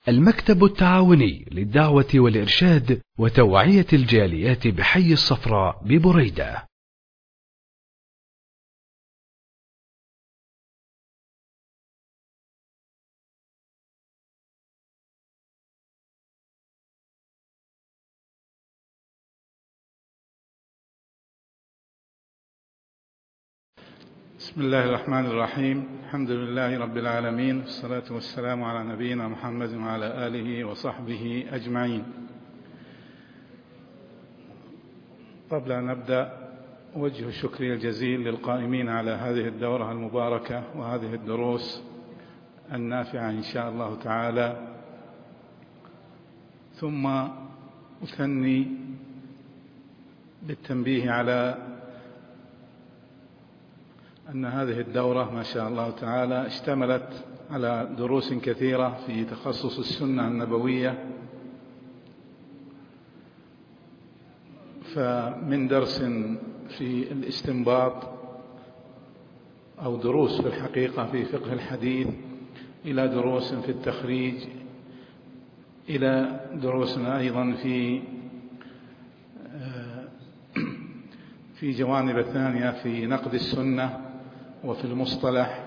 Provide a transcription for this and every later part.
المكتب التعاوني للدعوة والإرشاد وتوعية الجاليات بحي الصفراء ببريدة. بسم الله الرحمن الرحيم. الحمد لله رب العالمين، والصلاة والسلام على نبينا محمد وعلى آله وصحبه أجمعين. قبل أن نبدأ، أوجه شكري الجزيل للقائمين على هذه الدورة المباركة وهذه الدروس النافعة إن شاء الله تعالى، ثم أثني بالتنبيه على أن هذه الدورة ما شاء الله تعالى اشتملت على دروس كثيرة في تخصص السنة النبوية، فمن درس في الاستنباط أو دروس في الحقيقة في فقه الحديث، إلى دروس في التخريج، إلى دروس أيضا في جوانب ثانية في نقد السنة وفي المصطلح.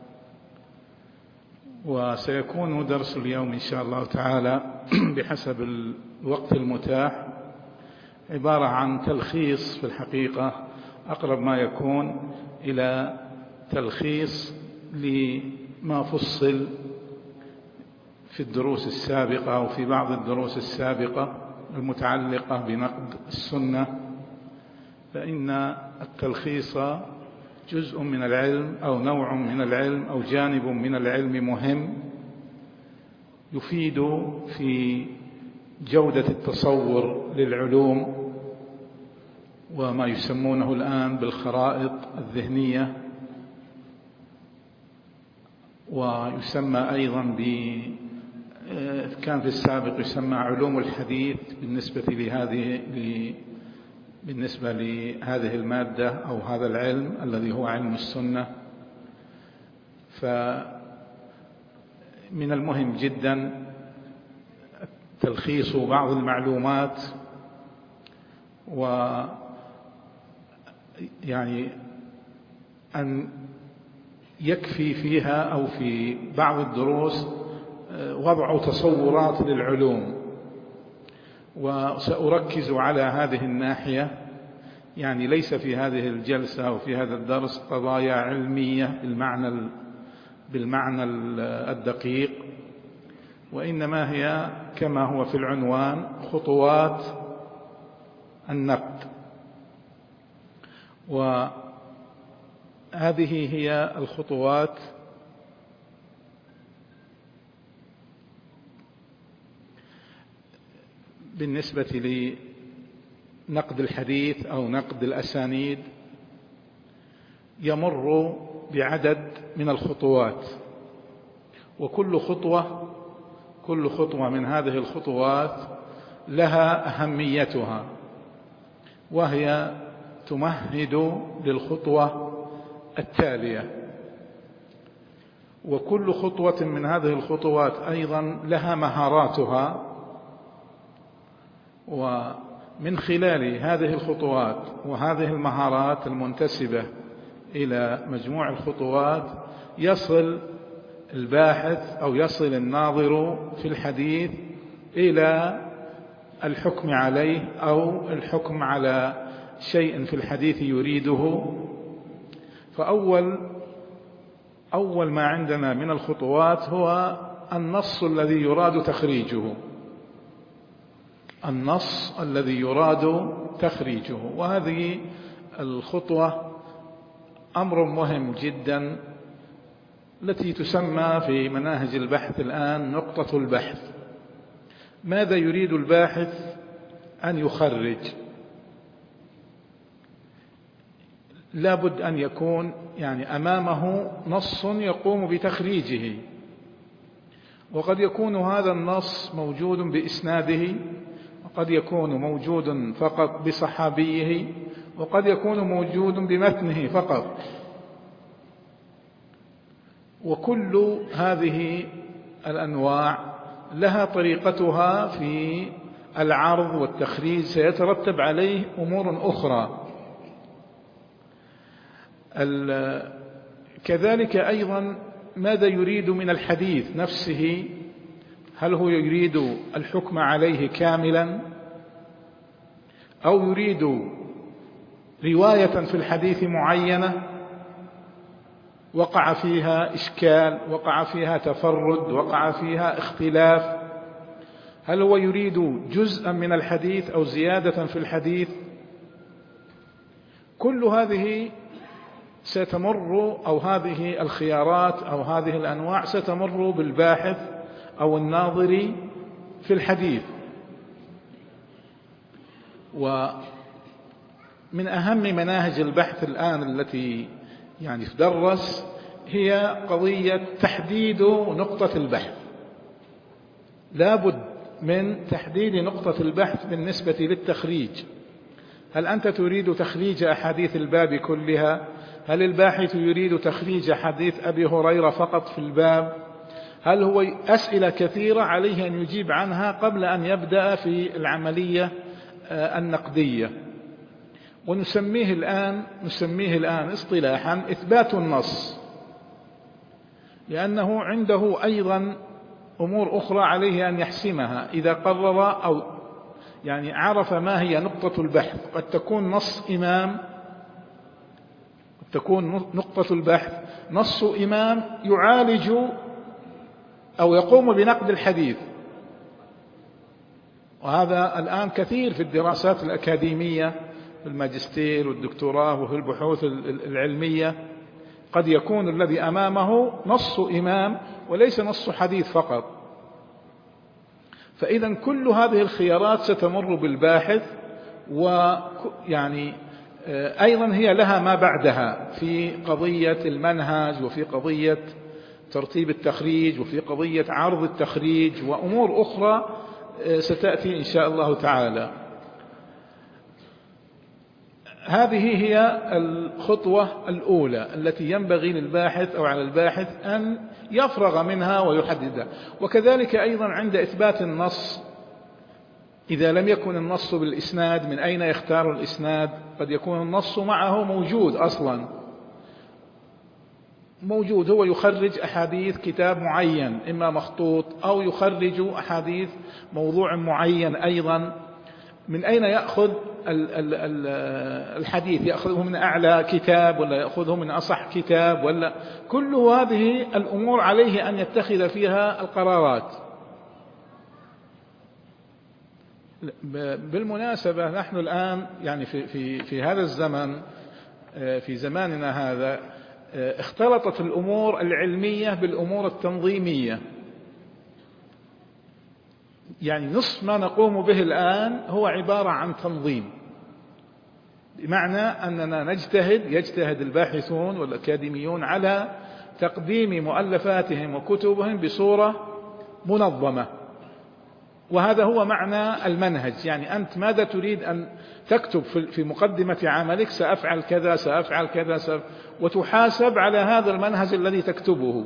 وسيكون درس اليوم إن شاء الله تعالى بحسب الوقت المتاح عبارة عن تلخيص، في الحقيقة أقرب ما يكون إلى تلخيص لما فصل في الدروس السابقة أو في بعض الدروس السابقة المتعلقة بنقد السنة، فإن التلخيص جزء من العلم أو نوع من العلم أو جانب من العلم مهم، يفيد في جودة التصور للعلوم وما يسمونه الآن بالخرائط الذهنية، ويسمى أيضا كان في السابق يسمى علوم الحديث بالنسبة لهذه المادة أو هذا العلم الذي هو علم السنة. فمن المهم جدا تلخيص بعض المعلومات، ويعني أن يكفي فيها أو في بعض الدروس وضع تصورات للعلوم، وسأركز على هذه الناحية. يعني ليس في هذه الجلسة أو في هذا الدرس قضايا علمية بالمعنى الدقيق، وإنما هي كما هو في العنوان خطوات النقد، وهذه هي الخطوات بالنسبة لنقد الحديث أو نقد الأسانيد. يمر بعدد من الخطوات، وكل خطوة من هذه الخطوات لها أهميتها، وهي تمهد للخطوة التالية. وكل خطوة من هذه الخطوات أيضا لها مهاراتها، ومن خلال هذه الخطوات وهذه المهارات المنتسبة إلى مجموع الخطوات يصل الباحث أو يصل الناظر في الحديث إلى الحكم عليه أو الحكم على شيء في الحديث يريده. فأول ما عندنا من الخطوات هو النص الذي يراد تخريجه. وهذه الخطوة أمر مهم جدا، التي تسمى في مناهج البحث الآن نقطة البحث. ماذا يريد الباحث أن يخرج؟ لابد أن يكون أمامه نص يقوم بتخريجه، وقد يكون هذا النص موجود بإسناده، وقد يكون موجود فقط بصحابيه، وقد يكون موجود بمتنه فقط. وكل هذه الأنواع لها طريقتها في العرض والتخريج، سيترتب عليه أمور أخرى. كذلك أيضا ماذا يريد من الحديث نفسه؟ هل هو يريد الحكم عليه كاملا، أو يريد رواية في الحديث معينة وقع فيها إشكال، وقع فيها تفرد، وقع فيها اختلاف؟ هل هو يريد جزءا من الحديث أو زيادة في الحديث؟ كل هذه ستمر، أو هذه الخيارات أو هذه الأنواع ستمر بالباحث أو الناظر في الحديث. ومن أهم مناهج البحث الآن التي يعني تدرس هي قضية تحديد نقطة البحث. لا بد من تحديد نقطة البحث بالنسبة للتخريج. هل أنت تريد تخريج أحاديث الباب كلها؟ هل الباحث يريد تخريج حديث أبي هريرة فقط في الباب؟ هل هو أسئلة كثيرة عليه أن يجيب عنها قبل أن يبدأ في العملية النقدية. ونسميه الآن اصطلاحا إثبات النص، لأنه عنده أيضا أمور أخرى عليه أن يحسمها إذا قرر أو يعني عرف ما هي نقطة البحث. قد تكون نص إمام، قد تكون نقطة البحث نص إمام يعالج أو يقوم بنقد الحديث، وهذا الآن كثير في الدراسات الأكاديمية في الماجستير والدكتوراه وفي البحوث العلمية. قد يكون الذي أمامه نص إمام وليس نص حديث فقط. فإذا كل هذه الخيارات ستمر بالباحث، ويعني أيضا هي لها ما بعدها في قضية المنهج، وفي قضية ترتيب التخريج، وفي قضية عرض التخريج، وأمور أخرى ستأتي إن شاء الله تعالى. هذه هي الخطوة الأولى التي ينبغي للباحث أو على الباحث أن يفرغ منها ويحددها. وكذلك أيضا عند إثبات النص، إذا لم يكن النص بالإسناد من أين يختار الإسناد؟ قد يكون النص معه موجود أصلا، موجود، هو يخرج أحاديث كتاب معين إما مخطوط، أو يخرج أحاديث موضوع معين أيضا. من أين يأخذ الحديث؟ يأخذه من أعلى كتاب، ولا يأخذه من أصح كتاب، ولا كل هذه الأمور عليه أن يتخذ فيها القرارات. بالمناسبة نحن الآن يعني في هذا الزمن، في زماننا هذا، اختلطت الأمور العلمية بالأمور التنظيمية. يعني نصف ما نقوم به الآن هو عبارة عن تنظيم، بمعنى أننا يجتهد الباحثون والأكاديميون على تقديم مؤلفاتهم وكتبهم بصورة منظمة. وهذا هو معنى المنهج. يعني أنت ماذا تريد أن تكتب في مقدمة عملك؟ سأفعل كذا، سأفعل كذا، وتحاسب على هذا المنهج الذي تكتبه.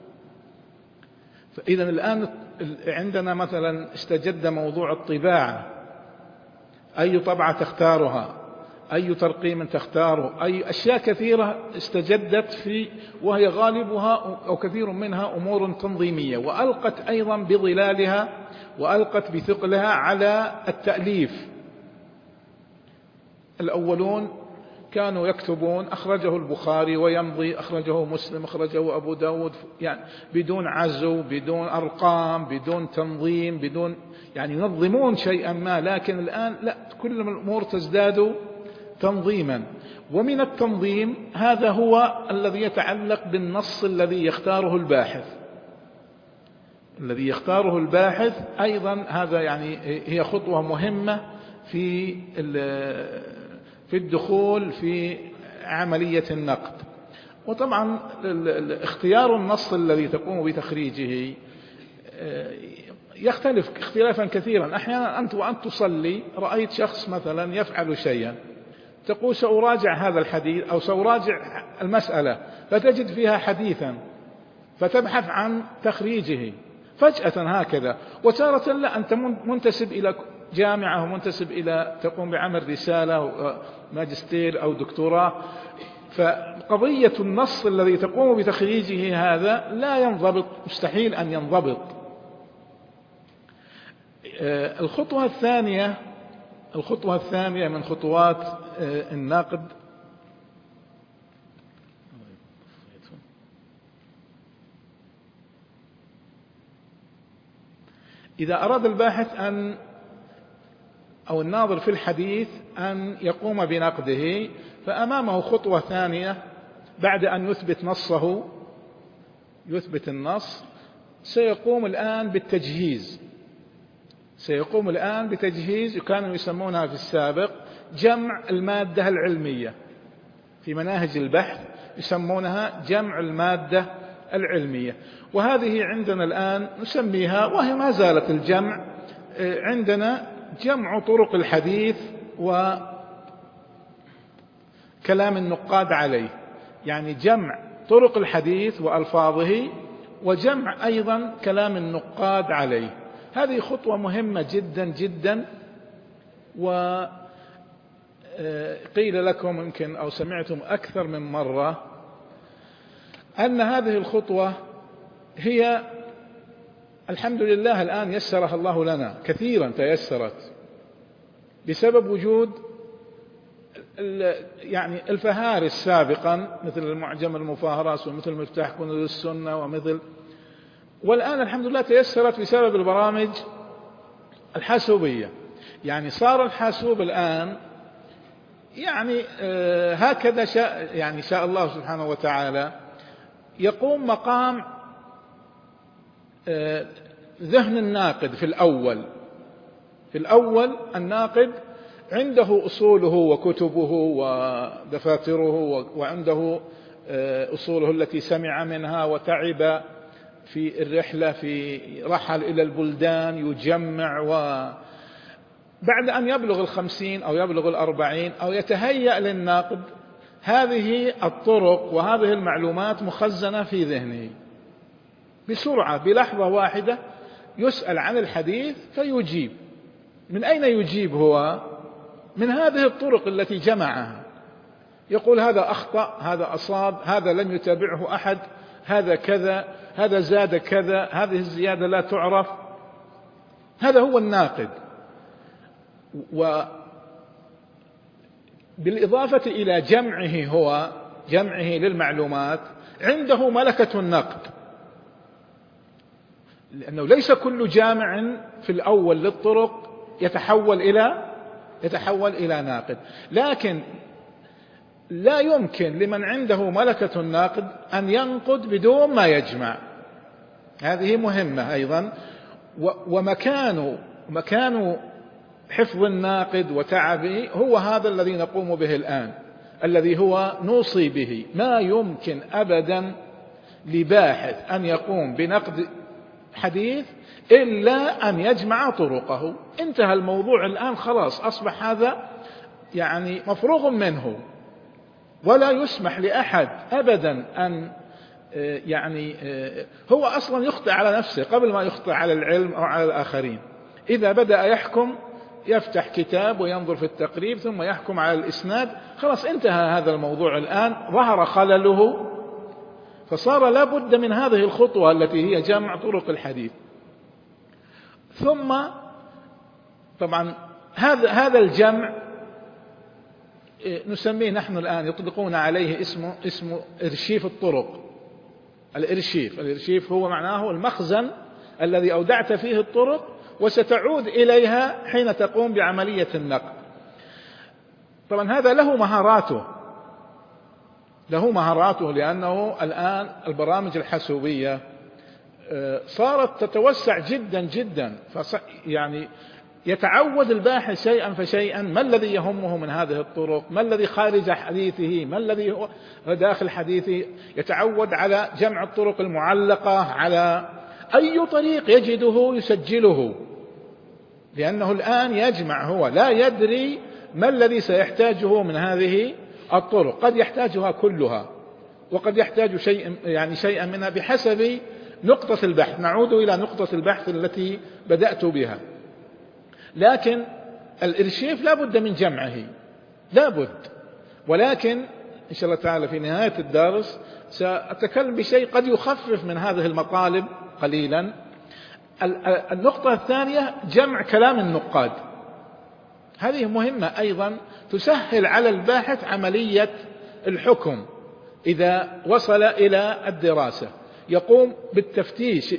فإذا الآن عندنا مثلا استجد موضوع الطباعة، أي طبعة تختارها، أي ترقيم تختاره، أي أشياء كثيرة استجدت وهي غالبها أو كثير منها أمور تنظيمية، وألقت أيضا بظلالها وألقت بثقلها على التأليف. الأولون كانوا يكتبون أخرجه البخاري ويمضي، أخرجه مسلم، أخرجه أبو داود، يعني بدون عزو، بدون أرقام، بدون تنظيم، بدون يعني ينظمون شيئا ما. لكن الآن لا، كل الأمور تزداد تنظيما. ومن التنظيم هذا هو الذي يتعلق بالنص الذي يختاره الباحث. أيضا هذا يعني هي خطوة مهمة في الدخول في عملية النقد. وطبعا اختيار النص الذي تقوم بتخريجه يختلف اختلافا كثيرا. أحيانا أنت وأنت تصلي رأيت شخص مثلا يفعل شيئا، تقول سأراجع هذا الحديث أو سأراجع المسألة، فتجد فيها حديثا فتبحث عن تخريجه، فجأة هكذا. وتارة لا، أنت منتسب إلى جامعة ومنتسب إلى تقوم بعمل رسالة ماجستير أو دكتوراه، فقضية النص الذي تقوم بتخريجه هذا لا ينضبط، مستحيل أن ينضبط. الخطوة الثانية من خطوات النقد إذا أراد الباحث أو الناظر في الحديث أن يقوم بنقده، فأمامه خطوة ثانية بعد أن يثبت نصه، يثبت النص، سيقوم الآن بتجهيز كانوا يسمونها في السابق جمع المادة العلمية. في مناهج البحث يسمونها جمع المادة العلمية، وهذه عندنا الآن نسميها، وهي ما زالت الجمع عندنا، جمع طرق الحديث وكلام النقاد عليه. يعني جمع طرق الحديث وألفاظه، وجمع أيضا كلام النقاد عليه. هذه خطوة مهمة جدا جدا. وقيل لكم يمكن أو سمعتم أكثر من مرة أن هذه الخطوة هي الحمد لله الآن يسرها الله لنا كثيرا، تيسرت بسبب وجود يعني الفهارس سابقا، مثل المعجم المفهرس ومثل مفتاح كنوز السنة والآن الحمد لله تيسرت بسبب البرامج الحاسوبية. يعني صار الحاسوب الآن يعني هكذا شاء الله سبحانه وتعالى، يقوم مقام ذهن الناقد في الأول الناقد عنده أصوله وكتبه ودفاتره، وعنده أصوله التي سمع منها وتعب في الرحلة، في رحل إلى البلدان يجمع، وبعد أن يبلغ 50 أو يبلغ 40 أو يتهيأ للناقد، هذه الطرق وهذه المعلومات مخزنة في ذهنه بسرعة، بلحظة واحدة يسأل عن الحديث فيجيب. من أين يجيب هو؟ من هذه الطرق التي جمعها. يقول هذا أخطأ، هذا أصاب، هذا لم يتابعه أحد، هذا كذا، هذا زاد كذا، هذه الزيادة لا تعرف. هذا هو الناقد. وبالإضافة إلى جمعه للمعلومات، عنده ملكة النقد، لأنه ليس كل جامع في الأول للطرق يتحول إلى ناقد. لكن لا يمكن لمن عنده ملكة الناقد أن ينقد بدون ما يجمع. هذه مهمة أيضا. ومكان حفظ الناقد وتعبه هو هذا الذي نقوم به الآن، الذي هو نوصي به. ما يمكن أبدا لباحث أن يقوم بنقد حديث إلا أن يجمع طرقه. انتهى الموضوع الآن، خلاص أصبح هذا يعني مفروغ منه، ولا يسمح لأحد أبدا أن يعني هو أصلا يخطئ على نفسه قبل ما يخطئ على العلم أو على الآخرين. إذا بدأ يحكم يفتح كتاب وينظر في التقريب ثم يحكم على الإسناد، خلاص انتهى هذا الموضوع الآن، ظهر خلله، فصار لا بد من هذه الخطوة التي هي جمع طرق الحديث. ثم طبعا هذا الجمع نسميه نحن الآن، يطلقون عليه اسمه إرشيف الطرق. الإرشيف هو معناه المخزن الذي أودعت فيه الطرق وستعود إليها حين تقوم بعملية النقد. طبعا هذا له مهاراته لأنه الآن البرامج الحاسوبية صارت تتوسع جدا جدا، يعني يتعود الباحث شيئا فشيئا ما الذي يهمه من هذه الطرق، ما الذي خارج حديثه، ما الذي هو داخل حديثه. يتعود على جمع الطرق المعلقة، على أي طريق يجده يسجله، لأنه الآن يجمع، هو لا يدري ما الذي سيحتاجه من هذه الطرق. قد يحتاجها كلها، وقد يحتاج شيئا منها بحسب نقطة البحث، نعود إلى نقطة البحث التي بدأت بها. لكن الإرشيف لا بد من جمعه، لا بد، ولكن إن شاء الله تعالى في نهاية الدرس سأتكلم بشيء قد يخفف من هذه المطالب قليلا. النقطة الثانية جمع كلام النقاد، هذه مهمة أيضا، تسهل على الباحث عملية الحكم إذا وصل إلى الدراسة، يقوم بالتفتيش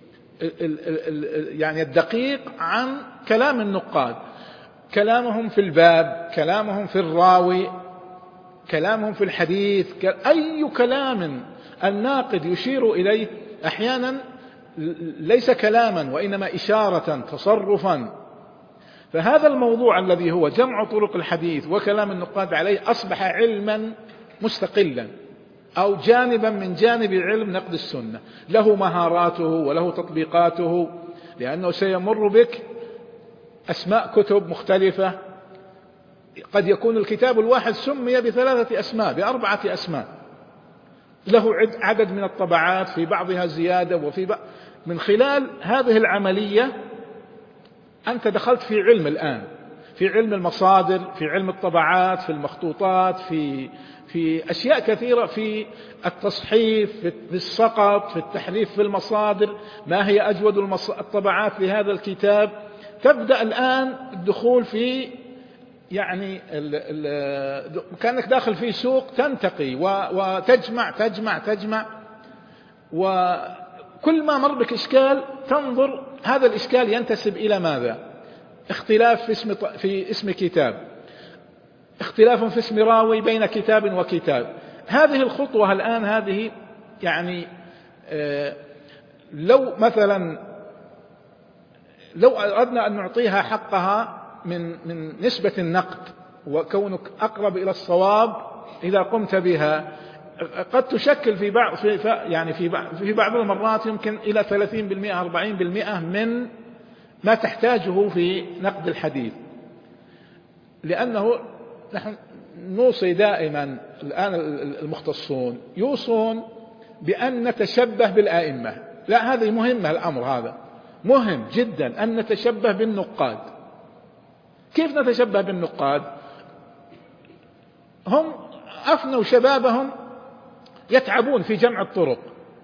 يعني الدقيق عن كلام النقاد، كلامهم في الباب، كلامهم في الراوي، كلامهم في الحديث، أي كلام الناقد يشير إليه أحيانا ليس كلاما وإنما إشارة، تصرفا. فهذا الموضوع الذي هو جمع طرق الحديث وكلام النقاد عليه أصبح علما مستقلا، أو جانبا من جانب علم نقد السنة، له مهاراته وله تطبيقاته، لأنه سيمر بك أسماء كتب مختلفة، قد يكون الكتاب الواحد سمي ب3 أسماء ب4 أسماء، له عدد من الطبعات، في بعضها زيادة وفي بعض. من خلال هذه العملية أنت دخلت في علم الآن، في علم المصادر، في علم الطبعات، في المخطوطات، في أشياء كثيرة، في التصحيف، في السقط، في التحريف في المصادر، ما هي أجود الطبعات لهذا الكتاب. تبدأ الآن الدخول في يعني كأنك داخل في سوق، تنتقي وتجمع تجمع تجمع، وكل ما مر بك إشكال تنظر هذا الإشكال ينتسب إلى ماذا. اختلاف في اسم كتاب، اختلاف في اسم راوي بين كتاب وكتاب. هذه الخطوة الآن هذه يعني لو مثلا لو أردنا أن نعطيها حقها من نسبة النقد وكونك أقرب إلى الصواب إذا قمت بها، قد تشكل في بعض المرات يمكن إلى 30% 40% من ما تحتاجه في نقد الحديث. لأنه نحن نوصي دائما الآن المختصون يوصون بأن نتشبه بالآئمة. لا، هذه مهمة، الأمر هذا مهم جدا أن نتشبه بالنقاد. كيف نتشبه بالنقاد؟ هم أفنوا شبابهم يتعبون في جمع الطرق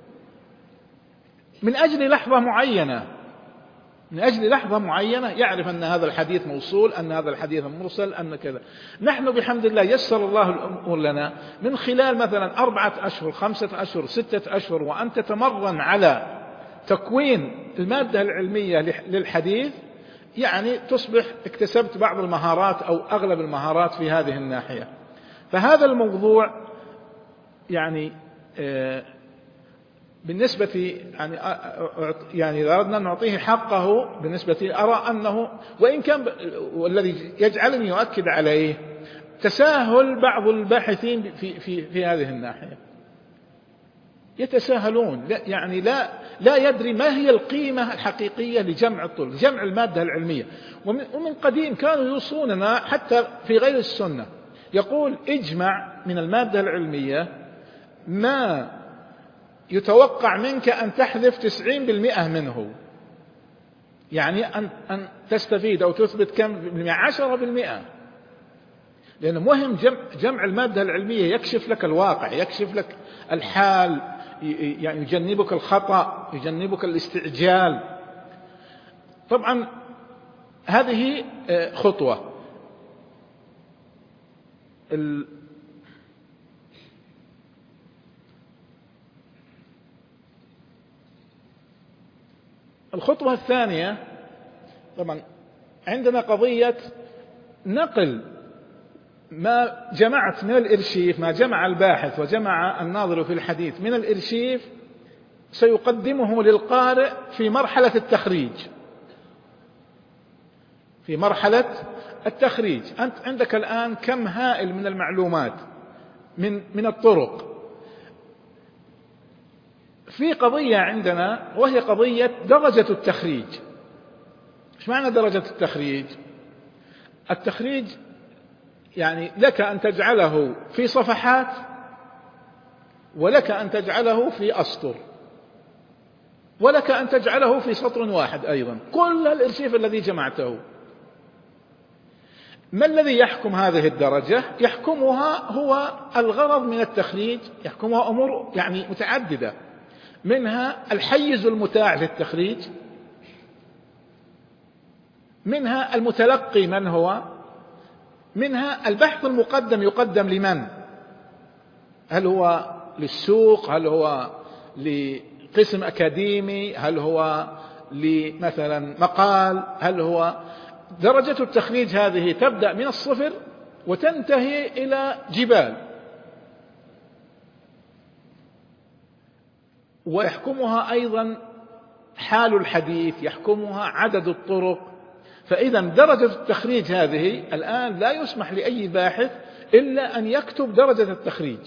من أجل لحظة معينة، من أجل لحظة معينة يعرف أن هذا الحديث موصول، أن هذا الحديث مرسل، أن كذا. نحن بحمد الله يسر الله الأمور لنا من خلال مثلا 4 أشهر 5 أشهر 6 أشهر وأن تتمرن على تكوين المادة العلمية للحديث، يعني تصبح اكتسبت بعض المهارات أو أغلب المهارات في هذه الناحية. فهذا الموضوع يعني بالنسبة يعني إذا أردنا أن نعطيه حقه بالنسبة أرى أنه وإن كان والذي يجعلني يؤكد عليه تساهل بعض الباحثين في هذه الناحية، يتساهلون، يعني لا يدري ما هي القيمة الحقيقية لجمع الطرق، جمع المادة العلمية. ومن قديم كانوا يوصوننا حتى في غير السنة، يقول اجمع من المادة العلمية ما يتوقع منك أن تحذف 90% منه، يعني أن تستفيد أو تثبت كم بالمئة؟ 10%. لأنه مهم جمع المادة العلمية، يكشف لك الواقع، يكشف لك الحال، يعني يجنبك الخطأ، يجنبك الاستعجال. طبعا هذه خطوة. الخطوة الثانية طبعا عندنا قضية نقل ما جمعت من الإرشيف، ما جمع الباحث وجمع الناظر في الحديث من الإرشيف سيقدمه للقارئ في مرحلة التخريج. في مرحلة التخريج أنت عندك الآن كم هائل من المعلومات من الطرق. في قضية عندنا وهي قضية درجة التخريج. ايش معنى درجة التخريج؟ التخريج يعني لك أن تجعله في صفحات ولك أن تجعله في أسطر. ولك أن تجعله في سطر واحد أيضا، كل الإرشيف الذي جمعته. ما الذي يحكم هذه الدرجة؟ يحكمها هو الغرض من التخريج، يحكمها أمور يعني متعددة، منها الحيز المتاح للتخريج، منها المتلقي من هو، منها البحث المقدم يقدم لمن، هل هو للسوق، هل هو لقسم أكاديمي، هل هو لمثلا مقال، هل هو. درجة التخريج هذه تبدأ من الصفر وتنتهي إلى جبال، ويحكمها أيضا حال الحديث، يحكمها عدد الطرق. فإذا درجة التخريج هذه الآن لا يسمح لأي باحث إلا أن يكتب درجة التخريج،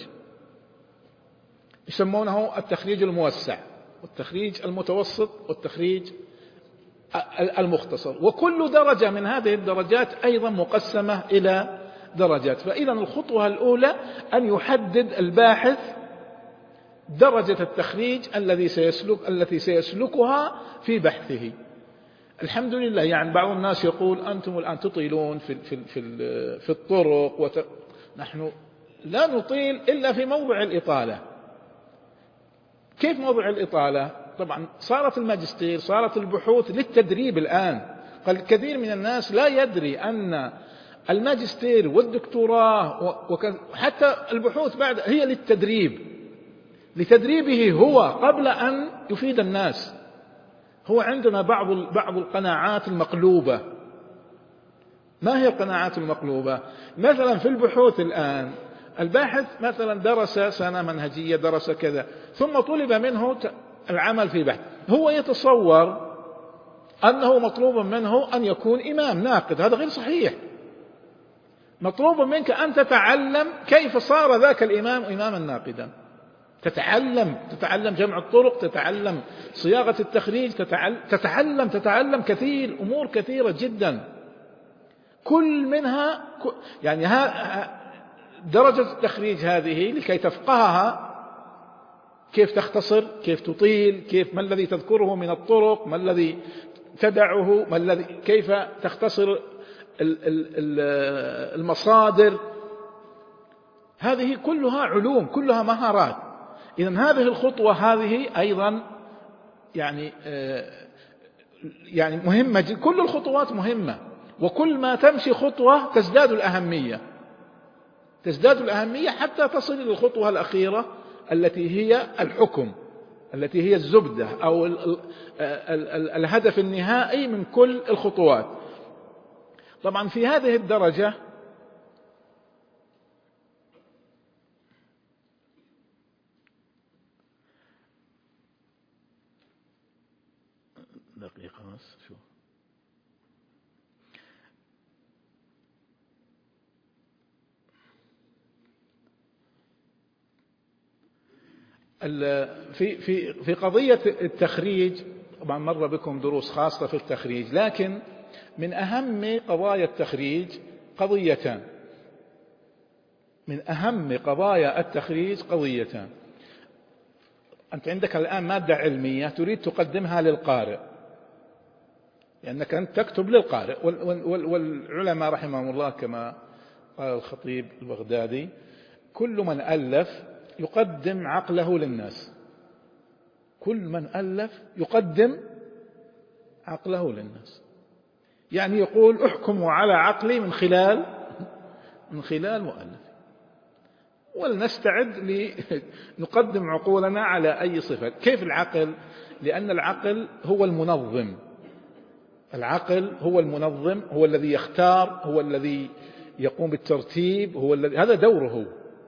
يسمونه التخريج الموسع والتخريج المتوسط والتخريج المختصر، وكل درجة من هذه الدرجات أيضا مقسمة إلى درجات. فإذا الخطوة الأولى أن يحدد الباحث درجة التخريج التي سيسلكها في بحثه. الحمد لله، يعني بعض الناس يقول أنتم الآن تطيلون في الطرق، نحن لا نطيل إلا في موضع الإطالة. كيف موضع الإطالة؟ طبعا صارت الماجستير، صارت البحوث للتدريب الآن. الكثير من الناس لا يدري أن الماجستير والدكتوراه وحتى البحوث بعد هي للتدريب، لتدريبه هو قبل أن يفيد الناس. هو عندنا بعض القناعات المقلوبة. ما هي القناعات المقلوبة؟ مثلا في البحوث الآن الباحث مثلا درس سنة منهجية، درس كذا، ثم طلب منه العمل في بحث، هو يتصور أنه مطلوب منه أن يكون إمام ناقد. هذا غير صحيح. مطلوب منك أن تتعلم كيف صار ذاك الإمام إماما ناقدا، تتعلم جمع الطرق، تتعلم صياغة التخريج، تتعلم كثير أمور كثيرة جدا، كل منها يعني درجة التخريج هذه لكي تفقهها، كيف تختصر، كيف تطيل، ما الذي تذكره من الطرق، ما الذي تدعه، كيف تختصر المصادر. هذه كلها علوم، كلها مهارات. إذن هذه الخطوة هذه أيضا يعني مهمة. كل الخطوات مهمة، وكل ما تمشي خطوة تزداد الأهمية حتى تصل إلى الخطوة الأخيرة التي هي الحكم، التي هي الزبدة أو الهدف النهائي من كل الخطوات. طبعا في هذه الدرجة دقيقة بس شو في قضية التخريج. طبعا مر بكم دروس خاصة في التخريج، لكن من أهم قضايا التخريج قضيتان. أنت عندك الآن مادة علمية تريد تقدمها للقارئ، لأنك أنت تكتب للقارئ، والعلماء رحمهم الله كما قال الخطيب البغدادي: كل من ألف يقدم عقله للناس. كل من ألف يقدم عقله للناس، يعني يقول احكموا على عقلي من خلال مؤلف، ولنستعد لنقدم عقولنا على أي صفة. كيف العقل؟ لأن العقل هو المنظم. هو الذي يختار، هو الذي يقوم بالترتيب، هذا دوره.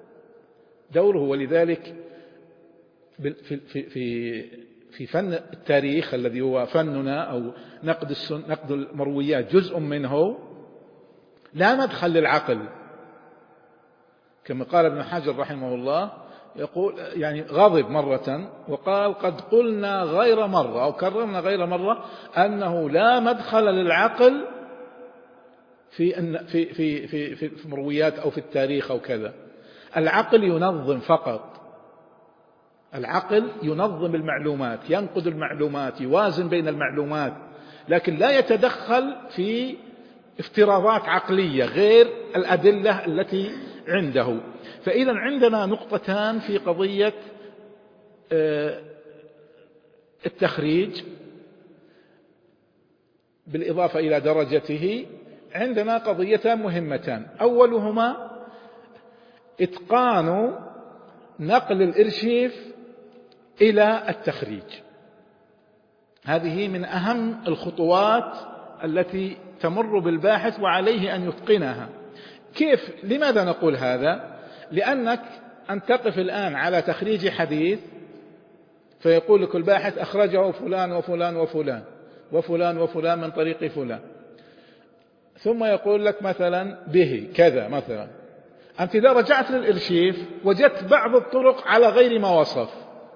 ولذلك في فن التاريخ الذي هو فننا أو نقد المرويات جزء منه، لا مدخل للعقل، كما قال ابن حجر رحمه الله، يقول يعني غضب مرة وقال: قد قلنا غير مرة أو كررنا غير مرة أنه لا مدخل للعقل في المرويات أو في التاريخ أو كذا. العقل ينظم فقط، العقل ينظم المعلومات، ينقد المعلومات، يوازن بين المعلومات، لكن لا يتدخل في افتراضات عقلية غير الأدلة التي عنده. فإذا عندنا نقطتان في قضية التخريج بالإضافة إلى درجته. عندنا قضيتان مهمتان، أولهما إتقان نقل الإرشيف إلى التخريج. هذه من أهم الخطوات التي تمر بالباحث وعليه أن يتقنها. كيف؟ لماذا نقول هذا؟ لأنك أن تقف الآن على تخريج حديث فيقول لك الباحث أخرجه فلان وفلان وفلان وفلان وفلان من طريق فلان، ثم يقول لك مثلا به كذا مثلا. أنت إذا رجعت للإرشيف وجدت بعض الطرق على غير ما وصف،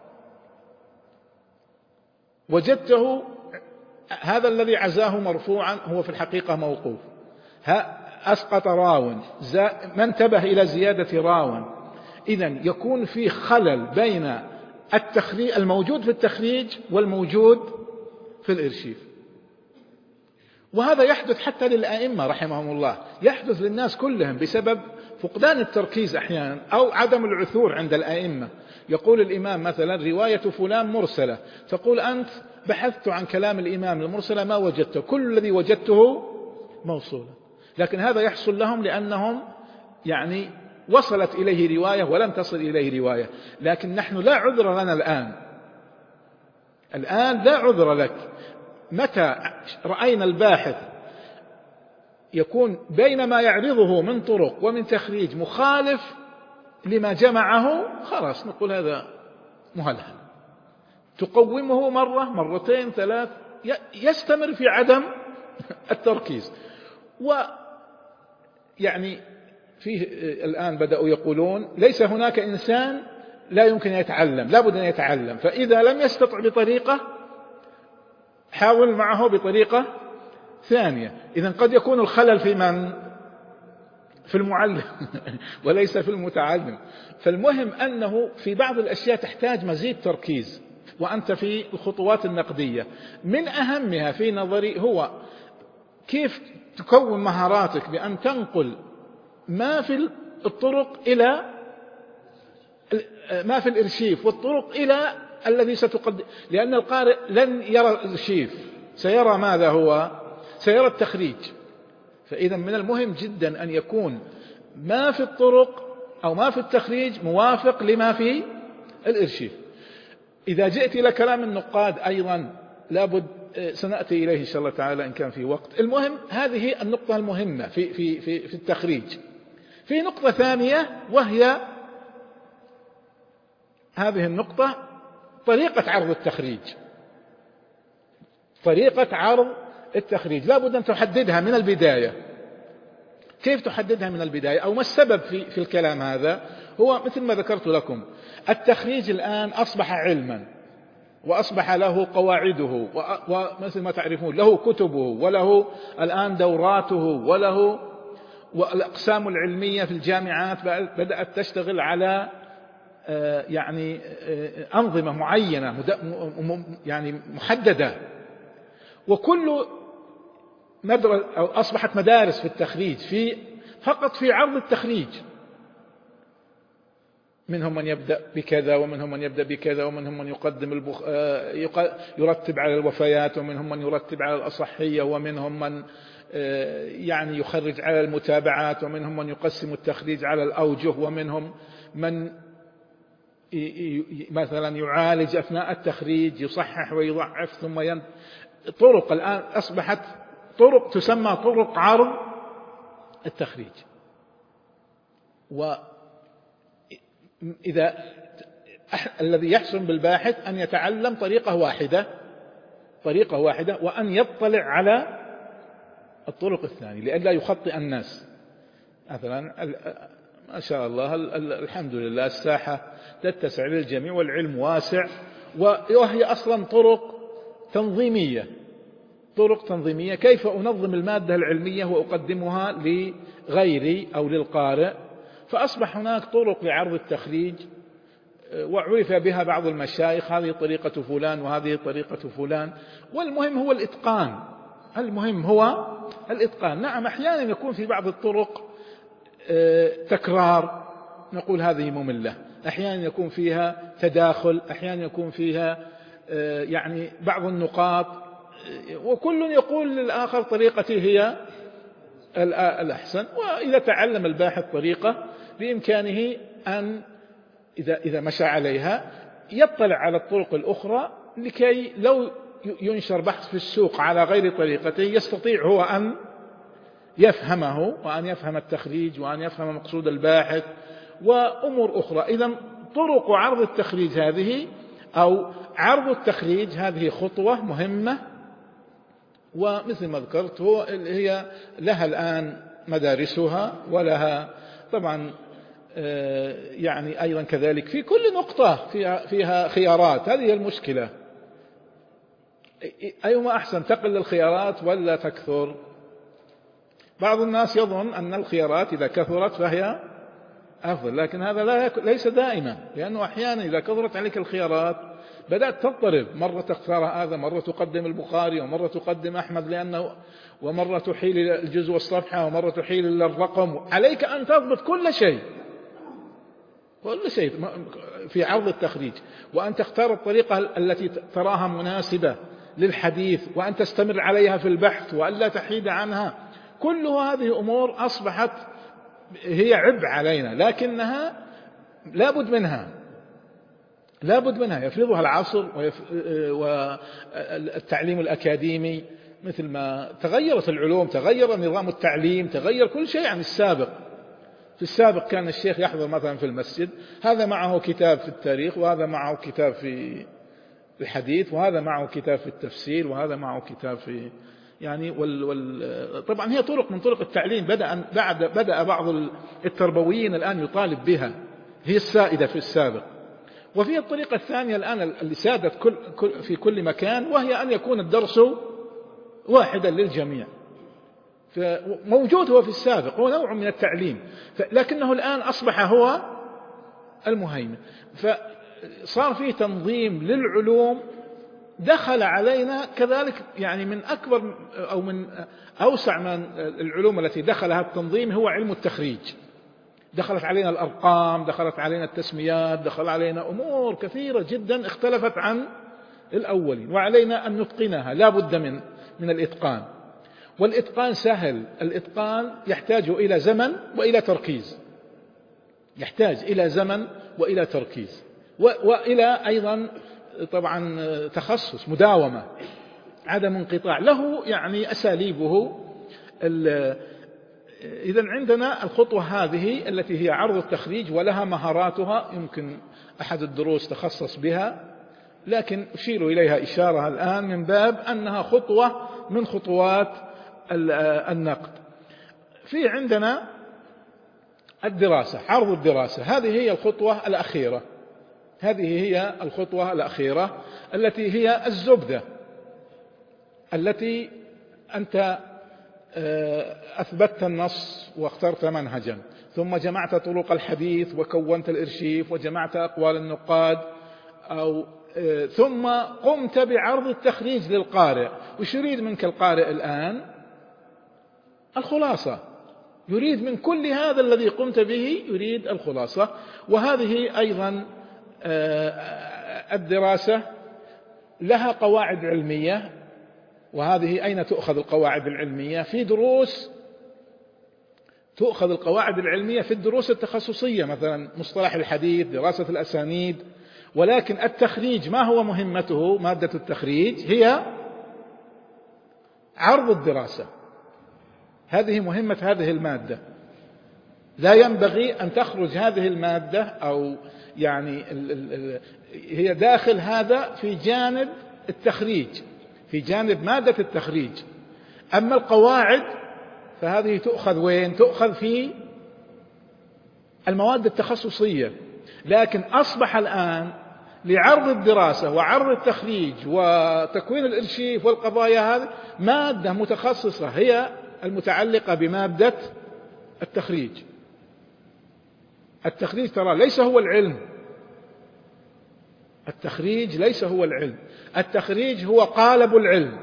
وجدته هذا الذي عزاه مرفوعا هو في الحقيقة موقوف، أسقط راو، ما انتبه إلى زيادة راو. إذن يكون في خلل بين التخريج الموجود في التخريج والموجود في الإرشيف. وهذا يحدث حتى للأئمة رحمهم الله، يحدث للناس كلهم بسبب فقدان التركيز أحيانا أو عدم العثور عند الأئمة. يقول الإمام مثلا رواية فلان مرسلة، تقول أنت بحثت عن كلام الإمام المرسلة ما وجدته، كل الذي وجدته موصولا. لكن هذا يحصل لهم لأنهم يعني وصلت إليه رواية ولم تصل إليه رواية. لكن نحن لا عذر لنا الآن لا عذر لك. متى رأينا الباحث يكون بين ما يعرضه من طرق ومن تخريج مخالف لما جمعه، خلاص نقول هذا مهلهل. تقومه مرة مرتين ثلاث، يستمر في عدم التركيز. ويعني فيه الآن بدأوا يقولون ليس هناك إنسان لا يمكن أن يتعلم، لا بد أن يتعلم. فإذا لم يستطع بطريقة حاول معه بطريقة ثانية. إذن قد يكون الخلل في من؟ في المعلم وليس في المتعلم. فالمهم أنه في بعض الأشياء تحتاج مزيد تركيز، وأنت في الخطوات النقدية. من أهمها في نظري هو كيف تكون مهاراتك بأن تنقل ما في الطرق إلى ما في الإرشيف والطرق إلى الذي ستقدم. لأن القارئ لن يرى الإرشيف، سيرى ماذا هو؟ سيرى التخريج. فإذا من المهم جدا أن يكون ما في الطرق أو ما في التخريج موافق لما في الإرشيف. إذا جئت إلى كلام النقاد أيضا لابد، سنأتي إليه إن شاء الله تعالى إن كان في وقت. المهم هذه النقطة المهمة في التخريج. في نقطة ثانية وهي هذه النقطة، طريقة عرض التخريج. طريقة عرض التخريج لابد أن تحددها من البداية. كيف تحددها من البداية؟ أو ما السبب في الكلام هذا؟ هو مثل ما ذكرت لكم، التخريج الآن أصبح علما، وأصبح له قواعده، ومثل ما تعرفون له كتبه، وله الآن دوراته، وله والأقسام العلمية في الجامعات بدأت تشتغل على يعني أنظمة معينة يعني محددة. وكل أصبحت مدارس في التخريج فقط في عرض التخريج. منهم من يبدأ بكذا، ومنهم من يبدأ بكذا، ومنهم من يرتب على الوفيات، ومنهم من يرتب على الأصحية، ومنهم من يعني يخرج على المتابعات، ومنهم من يقسم التخريج على الأوجه، ومنهم من مثلا يعالج أثناء التخريج، يصحح ويضعف ثم طرق الآن أصبحت طرق تسمى طرق عرض التخريج. وإذا الذي يحسن بالباحث أن يتعلم طريقة واحدة وأن يطلع على الطرق الثانية لئلا يخطئ الناس. مثلا ما شاء الله الحمد لله الساحة تتسع للجميع والعلم واسع، وهي أصلا طرق تنظيمية. كيف أنظم المادة العلمية وأقدمها لغيري أو للقارئ؟ فأصبح هناك طرق لعرض التخريج وعرف بها بعض المشايخ، هذه طريقة فلان وهذه طريقة فلان. والمهم هو الإتقان، المهم هو الإتقان. نعم أحيانا يكون في بعض الطرق تكرار، نقول هذه مملة، أحيانا يكون فيها تداخل، أحيانا يكون فيها يعني بعض النقاط، وكل يقول للآخر طريقتي هي الأحسن. وإذا تعلم الباحث طريقة بإمكانه أن إذا مشى عليها يطلع على الطرق الأخرى، لكي لو ينشر بحث في السوق على غير طريقته يستطيع هو أن يفهمه، وأن يفهم التخريج، وأن يفهم مقصود الباحث وأمور أخرى. إذا طرق عرض التخريج هذه أو عرض التخريج هذه خطوة مهمة، ومثل ما ذكرت هي لها الآن مدارسها، ولها طبعا يعني أيضا كذلك في كل نقطة فيها خيارات. هذه المشكلة، أيما أحسن، تقل الخيارات ولا تكثر؟ بعض الناس يظن أن الخيارات إذا كثرت فهي أفضل، لكن هذا ليس دائما، لأنه أحيانا إذا كثرت عليك الخيارات بدأت تضطرب، مرة تختار هذا، مرة تقدم البخاري، ومرة تقدم أحمد لأنه، ومرة تحيل الجزء والصفحة، ومرة تحيل الرقم. عليك أن تضبط كل شيء في عرض التخريج، وأن تختار الطريقة التي تراها مناسبة للحديث، وأن تستمر عليها في البحث، وأن لا تحيد عنها. كل هذه أمور أصبحت هي عبء علينا، لكنها لابد منها يفرضها العصر والتعليم الأكاديمي. مثل ما تغيرت العلوم، تغير نظام التعليم، تغير كل شيء عن السابق. في السابق كان الشيخ يحضر مثلا في المسجد، هذا معه كتاب في التاريخ، وهذا معه كتاب في الحديث، وهذا معه كتاب في التفسير، وهذا معه كتاب في يعني طبعا هي طرق من طرق التعليم بدأ بعض التربويين الآن يطالب بها، هي السائدة في السابق. وفي الطريقة الثانية الآن اللي سادت في كل مكان، وهي أن يكون الدرس واحدا للجميع. موجود هو في السابق، هو نوع من التعليم، لكنه الآن أصبح هو المهيمن. فصار فيه تنظيم للعلوم دخل علينا كذلك، يعني من أكبر أو من أوسع من العلوم التي دخلها التنظيم هو علم التخريج. دخلت علينا الأرقام، دخلت علينا التسميات، دخل علينا أمور كثيرة جدا اختلفت عن الأولين، وعلينا أن نتقنها. لا بد من الإتقان، والإتقان سهل. الإتقان يحتاج إلى زمن وإلى تركيز، يحتاج إلى زمن وإلى تركيز، وإلى أيضا طبعا تخصص، مداومة، عدم انقطاع، له يعني أساليبه. إذا عندنا الخطوة هذه التي هي عرض التخريج، ولها مهاراتها، يمكن أحد الدروس تخصص بها، لكن أشير إليها إشارة الآن من باب أنها خطوة من خطوات النقد. في عندنا الدراسة، عرض الدراسة، هذه هي الخطوة الأخيرة، هذه هي الخطوة الأخيرة التي هي الزبدة، التي أنت أثبتت النص واخترت منهجا، ثم جمعت طرق الحديث وكونت الإرشيف وجمعت أقوال النقاد، ثم قمت بعرض التخريج للقارئ. وش يريد منك القارئ الآن؟ الخلاصة، يريد من كل هذا الذي قمت به يريد الخلاصة. وهذه أيضا الدراسة لها قواعد علمية، وهذه أين تؤخذ القواعد العلمية؟ في دروس تؤخذ القواعد العلمية في الدروس التخصصية، مثلا مصطلح الحديث، دراسة الأسانيد. ولكن التخريج ما هو مهمته؟ مادة التخريج هي عرض الدراسة، هذه مهمة هذه المادة. لا ينبغي أن تخرج هذه المادة، أو يعني هي داخل هذا في جانب التخريج، في جانب مادة التخريج. أما القواعد فهذه تؤخذ وين؟ تؤخذ في المواد التخصصية. لكن أصبح الآن لعرض الدراسة وعرض التخريج وتكوين الإرشيف والقضايا هذه مادة متخصصة هي المتعلقة بمادة التخريج. التخريج ترى ليس هو العلم، التخريج ليس هو العلم، التخريج هو قالب العلم،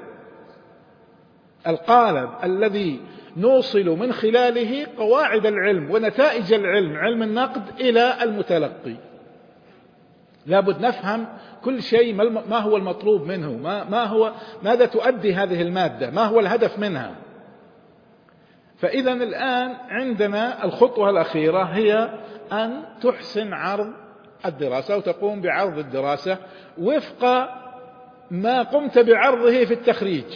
القالب الذي نوصل من خلاله قواعد العلم ونتائج العلم، علم النقد، إلى المتلقي. لابد نفهم كل شيء، ما هو المطلوب منه، ماذا تؤدي هذه المادة، ما هو الهدف منها. فإذا الآن عندنا الخطوة الأخيرة هي أن تحسن عرض الدراسة وتقوم بعرض الدراسة وفق ما قمت بعرضه في التخريج.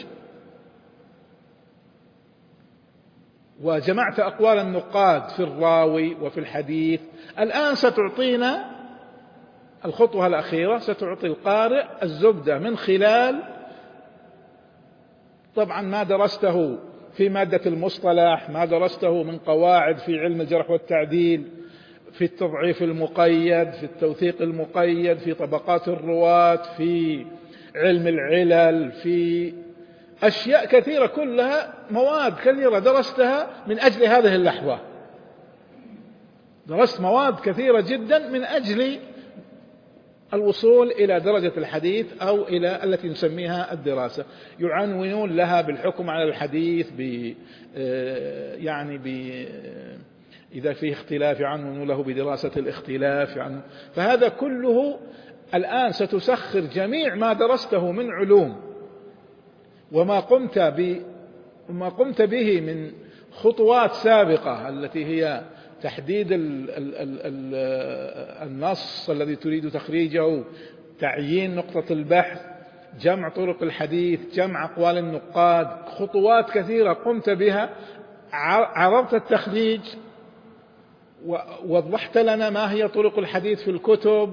وجمعت أقوال النقاد في الراوي وفي الحديث. الآن ستعطينا الخطوة الأخيرة، ستعطي القارئ الزبدة من خلال طبعا ما درسته في مادة المصطلح، ما درسته من قواعد في علم الجرح والتعديل، في التضعيف المقيد، في التوثيق المقيد، في طبقات الرواة، في علم العلل، في أشياء كثيرة، كلها مواد كثيرة درستها من أجل هذه اللحظة. درست مواد كثيرة جدا من أجل الوصول إلى درجة الحديث أو إلى التي نسميها الدراسة. يعنونون لها بالحكم على الحديث، إذا فيه اختلاف يعنون له بدراسة الاختلاف فهذا كله الآن ستسخر جميع ما درسته من علوم وما قمت به من خطوات سابقة، التي هي تحديد النص الذي تريد تخريجه، تعيين نقطة البحث، جمع طرق الحديث، جمع أقوال النقاد، خطوات كثيرة قمت بها. عرضت التخريج ووضحت لنا ما هي طرق الحديث في الكتب،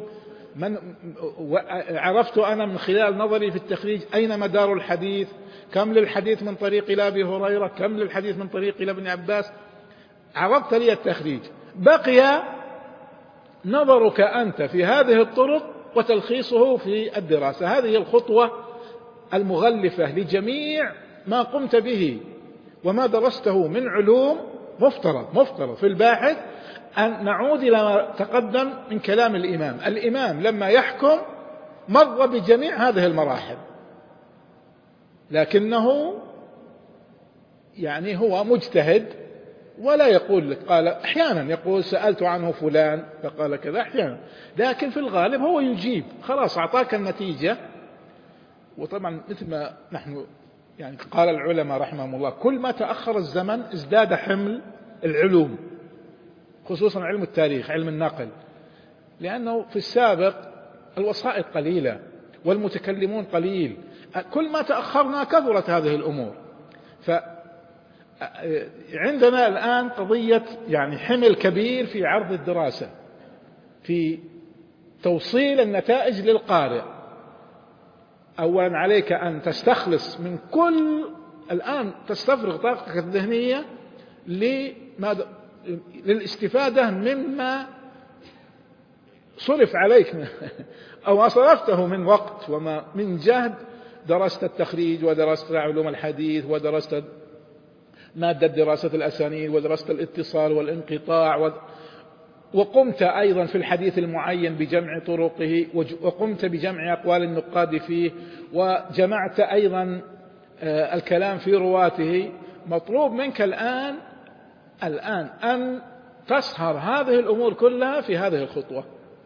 عرفت أنا من خلال نظري في التخريج أين مدار الحديث، كم للحديث من طريق إلى أبي هريرة، كم للحديث من طريق إلى ابن عباس. عرضت لي التخريج، بقي نظرك أنت في هذه الطرق وتلخيصه في الدراسة. هذه الخطوة المغلفة لجميع ما قمت به وما درسته من علوم. مفترض في الباحث أن نعود إلى ما تقدم من كلام الإمام لما يحكم مر بجميع هذه المراحل، لكنه هو مجتهد ولا يقول لك قال. أحيانا يقول سألت عنه فلان فقال كذا أحيانا، لكن في الغالب هو يجيب، خلاص أعطاك النتيجة. وطبعا مثل ما نحن قال العلماء رحمهم الله، كل ما تأخر الزمن ازداد حمل العلوم، خصوصا علم التاريخ، علم النقل، لأنه في السابق الوسائط قليلة والمتكلمون قليل. كل ما تأخرنا كثرت هذه الأمور. فعندنا الآن قضية حمل كبير في عرض الدراسة، في توصيل النتائج للقارئ. أولا عليك أن تستخلص من كل، الآن تستفرغ طاقتك الذهنية للاستفادة مما صرف عليك أو صرفته من وقت وما من جهد. درست التخريج ودرست علوم الحديث ودرست مادة دراسة الأسانيد ودرست الاتصال والانقطاع وقمت أيضا في الحديث المعين بجمع طرقه وقمت بجمع أقوال النقاد فيه وجمعت أيضا الكلام في رواته. مطلوب منك الآن أن تصهر هذه الأمور كلها في هذه الخطوة.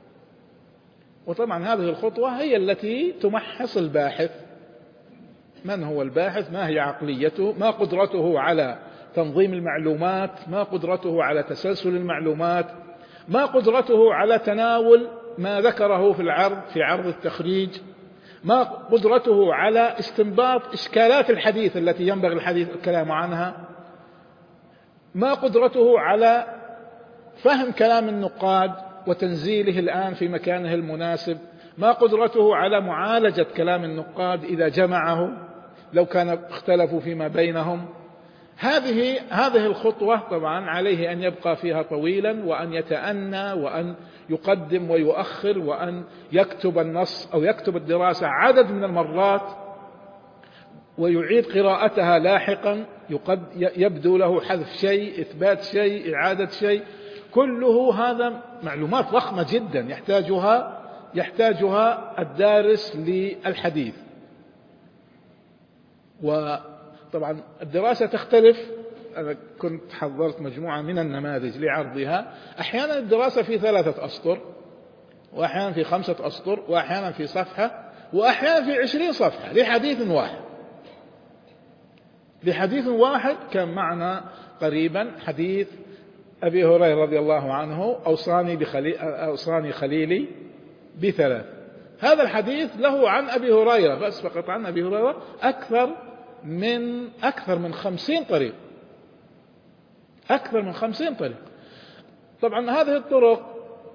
وطبعا هذه الخطوة هي التي تمحص الباحث. من هو الباحث؟ ما هي عقليته؟ ما قدرته على تنظيم المعلومات؟ ما قدرته على تسلسل المعلومات؟ ما قدرته على تناول ما ذكره في عرض التخريج؟ ما قدرته على استنباط إشكالات الحديث التي ينبغي الكلام عنها؟ ما قدرته على فهم كلام النقاد وتنزيله الآن في مكانه المناسب؟ ما قدرته على معالجة كلام النقاد إذا جمعه لو كان اختلفوا فيما بينهم؟ هذه الخطوة طبعا عليه أن يبقى فيها طويلا، وأن يتأنى، وأن يقدم ويؤخر، وأن يكتب النص أو يكتب الدراسة عدد من المرات ويعيد قراءتها لاحقا. يبدو له حذف شيء، إثبات شيء، إعادة شيء. كله هذا معلومات ضخمة جدا يحتاجها يحتاجها الدارس للحديث. وطبعا الدراسة تختلف، أنا كنت حضرت مجموعة من النماذج لعرضها. أحيانا الدراسة في 3 أسطر، وأحيانا في 5 أسطر، وأحيانا في صفحة، وأحيانا في 20 صفحة لحديث واحد. كان معنا قريبا حديث أبي هريرة رضي الله عنه: أوصاني خليلي ب3. هذا الحديث له عن أبي هريرة بس، فقط عن أبي هريرة أكثر من 50 طريق، أكثر من 50 طريق. طبعا هذه الطرق،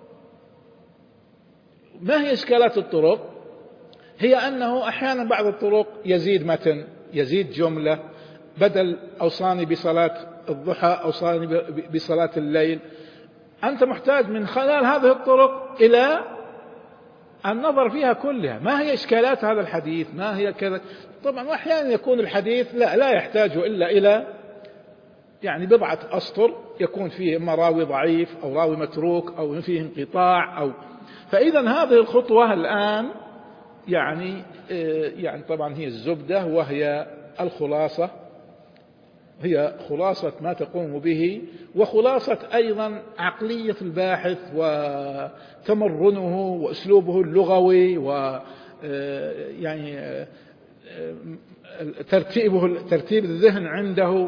ما هي إشكالات الطرق؟ هي أنه أحيانا بعض الطرق يزيد متن، يزيد جملة، بدل أوصاني بصلاة الضحى أوصاني بصلاة الليل. أنت محتاج من خلال هذه الطرق إلى النظر فيها كلها، ما هي إشكالات هذا الحديث، ما هي كذا. طبعا أحيانا يكون الحديث لا يحتاج إلا إلى يعني 4 أسطر، يكون فيه إما راوي ضعيف أو راوي متروك أو فيه انقطاع فإذا هذه الخطوة الآن يعني طبعا هي الزبدة، وهي الخلاصة، هي خلاصة ما تقوم به، وخلاصة أيضا عقلية الباحث وتمرنه وأسلوبه اللغوي، ويعني ترتيب الذهن عنده،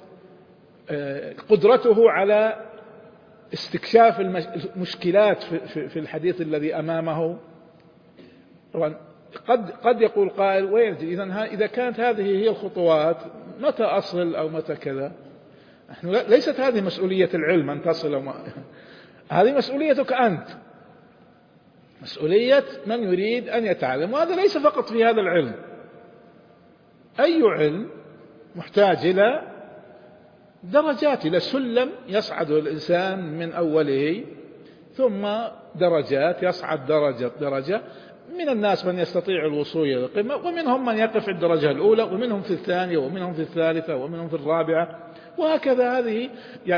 قدرته على استكشاف المشكلات في الحديث الذي أمامه. طبعا قد يقول قائل: إذا كانت هذه هي الخطوات، متى أصل أو متى كذا؟ ليست هذه مسؤولية العلم أن تصل، هذه مسؤوليتك أنت، مسؤولية من يريد أن يتعلم. وهذا ليس فقط في هذا العلم، أي علم محتاج إلى درجات، إلى سلم يصعد الإنسان من أوله، ثم درجات، يصعد درجة. من الناس من يستطيع الوصول إلى القمة، ومنهم من يقف في الدرجة الأولى، ومنهم في الثانية، ومنهم في الثالثة، ومنهم في الرابعة، وهكذا. هذه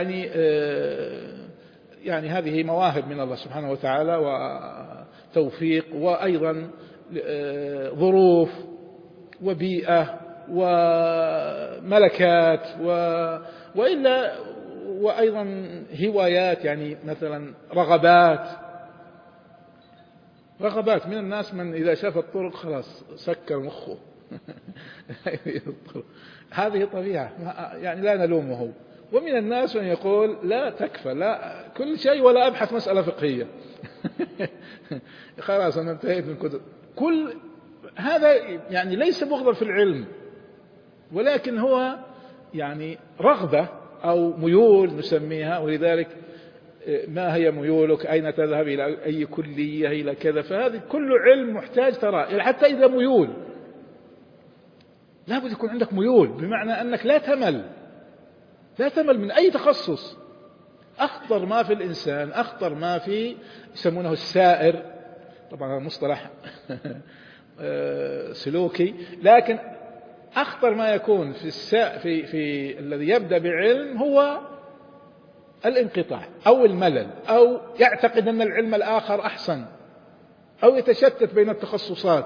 يعني هذه مواهب من الله سبحانه وتعالى وتوفيق، وأيضا ظروف وبيئة وملكات وأيضا هوايات، يعني مثلا رغبات من الناس، من إذا شاف الطرق خلاص سكر مخه هذه طبيعة، يعني لا نلومه. ومن الناس من يقول: لا تكفى، لا كل شيء ولا أبحث مسألة فقهية خلاص أنا انتهيت من كتب. كل هذا يعني ليس بغضا في العلم، ولكن هو يعني رغبة أو ميول نسميها. ولذلك ما هي ميولك؟ أين تذهب؟ إلى أي كلية؟ إلى كذا. فهذا كل علم محتاج، ترى حتى إذا ميول لابد يكون عندك ميول، بمعنى أنك لا تمل من أي تخصص. أخطر ما في الإنسان، أخطر ما في يسمونه السائر، طبعا مصطلح سلوكي، لكن أخطر ما يكون في الذي يبدأ بعلم هو الانقطاع أو الملل، أو يعتقد أن العلم الآخر أحسن، أو يتشتت بين التخصصات،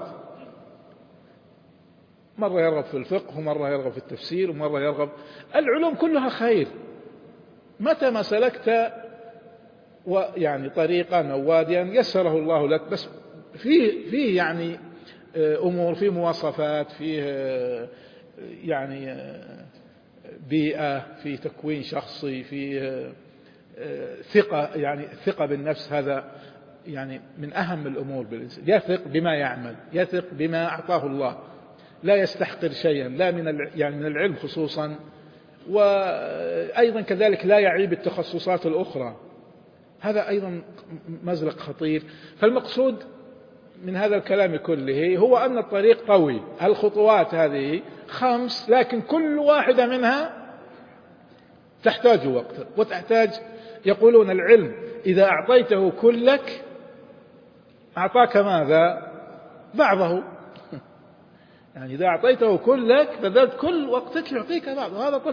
مرة يرغب في الفقه، ومرة يرغب في التفسير، ومرة يرغب. العلوم كلها خير متى ما سلكت ويعني طريقا أو واديا يسره الله لك. بس فيه يعني أمور، فيه مواصفات، فيه يعني بيئة، فيه تكوين شخصي، فيه ثقة، يعني ثقة بالنفس. هذا يعني من أهم الأمور بالإنسان، يثق بما يعمل، يثق بما أعطاه الله، لا يستحقر شيئا، لا من العلم خصوصا، وأيضا كذلك لا يعيب التخصصات الأخرى. هذا أيضا مزلق خطير. فالمقصود من هذا الكلام كله هو أن الطريق طويل، الخطوات هذه 5، لكن كل واحدة منها تحتاج وقت وتحتاج. يقولون العلم إذا أعطيته كلك أعطاك ماذا؟ بعضه. يعني إذا أعطيته كلك بذلت كل وقتك يعطيك بعضه. هذا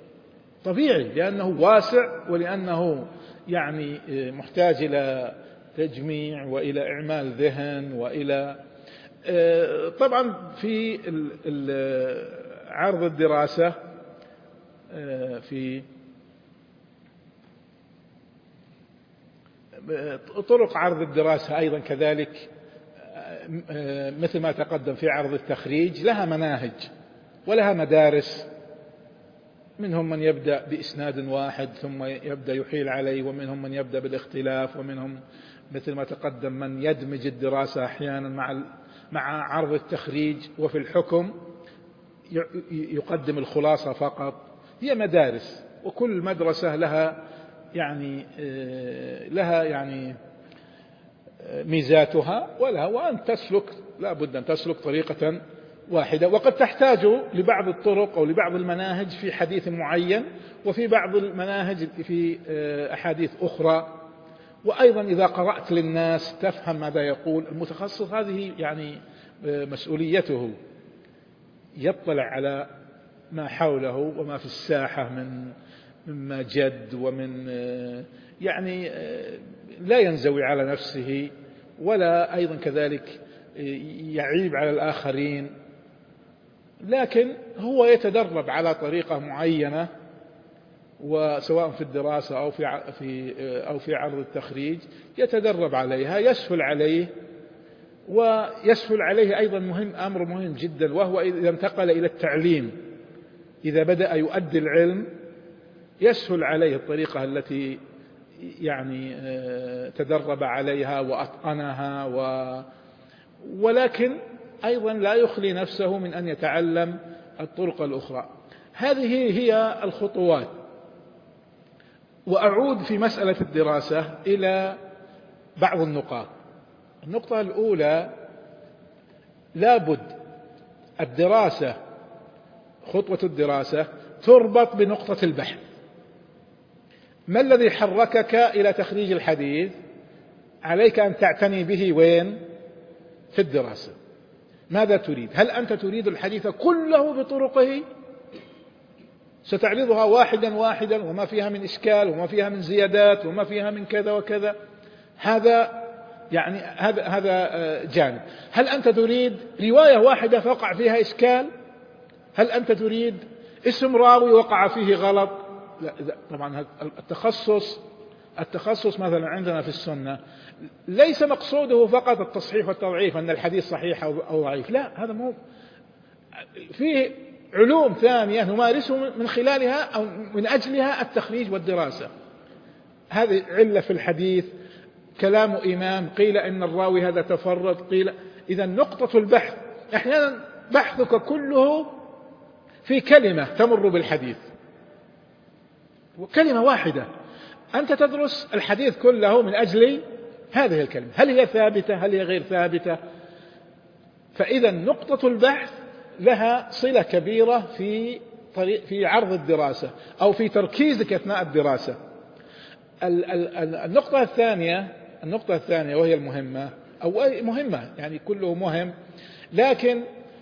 طبيعي، لأنه واسع، ولأنه يعني محتاج إلى تجميع وإلى إعمال ذهن وإلى طبعا في عرض الدراسة في طرق عرض الدراسة أيضا كذلك مثل ما تقدم في عرض التخريج لها مناهج ولها مدارس، منهم من يبدأ بإسناد واحد ثم يبدأ يحيل عليه، ومنهم من يبدأ بالاختلاف، ومنهم مثل ما تقدم من يدمج الدراسة أحيانا مع عرض التخريج، وفي الحكم يقدم الخلاصة فقط. هي مدارس، وكل مدرسة لها يعني ميزاتها ولها، وأن تسلك لا بد أن تسلك طريقة واحدة، وقد تحتاج لبعض الطرق أو لبعض المناهج في حديث معين، وفي بعض المناهج في أحاديث أخرى. وأيضا إذا قرأت للناس تفهم ماذا يقول المتخصص، هذه يعني مسؤوليته، يطلع على ما حوله وما في الساحة مما جد ومن يعني لا ينزوي على نفسه، ولا أيضا كذلك يعيب على الآخرين، لكن هو يتدرب على طريقة معينة، وسواء في الدراسة أو في عرض التخريج يتدرب عليها، يسهل عليه. ويسهل عليه أيضا أمر مهم جدا، وهو إذا انتقل إلى التعليم، إذا بدأ يؤدي العلم يسهل عليه الطريقة التي يعني تدرب عليها وأتقنها، ولكن أيضا لا يخلي نفسه من أن يتعلم الطرق الأخرى. هذه هي الخطوات. وأعود في مسألة الدراسة إلى بعض النقاط. النقطة الأولى، لابد الدراسة، خطوة الدراسة تربط بنقطة البحث. ما الذي حركك إلى تخريج الحديث؟ عليك أن تعتني به وين؟ في الدراسة. ماذا تريد؟ هل أنت تريد الحديث كله بطرقه ستعرضها واحدا واحدا وما فيها من إشكال وما فيها من زيادات وما فيها من كذا وكذا؟ هذا يعني هذا جانب. هل أنت تريد رواية واحدة فوقع فيها إشكال؟ هل أنت تريد اسم راوي وقع فيه غلط؟ لا طبعا التخصص مثلا عندنا في السنة ليس مقصوده فقط التصحيح والتضعيف، أن الحديث صحيح أو ضعيف، لا، هذا مو، فيه علوم ثانية نمارسه من خلالها أو من أجلها التخريج والدراسة. هذه علة في الحديث، كلام إمام، قيل إن الراوي هذا تفرد، قيل. إذا نقطة البحث، أحيانا بحثك كله في كلمة تمر بالحديث، وكلمة واحدة أنت تدرس الحديث كله من أجل هذه الكلمة، هل هي ثابتة هل هي غير ثابتة. فإذا نقطة البحث لها صلة كبيرة في عرض الدراسة أو في تركيزك أثناء الدراسة. النقطة الثانية وهي المهمة، أو مهمة يعني كله مهم، لكن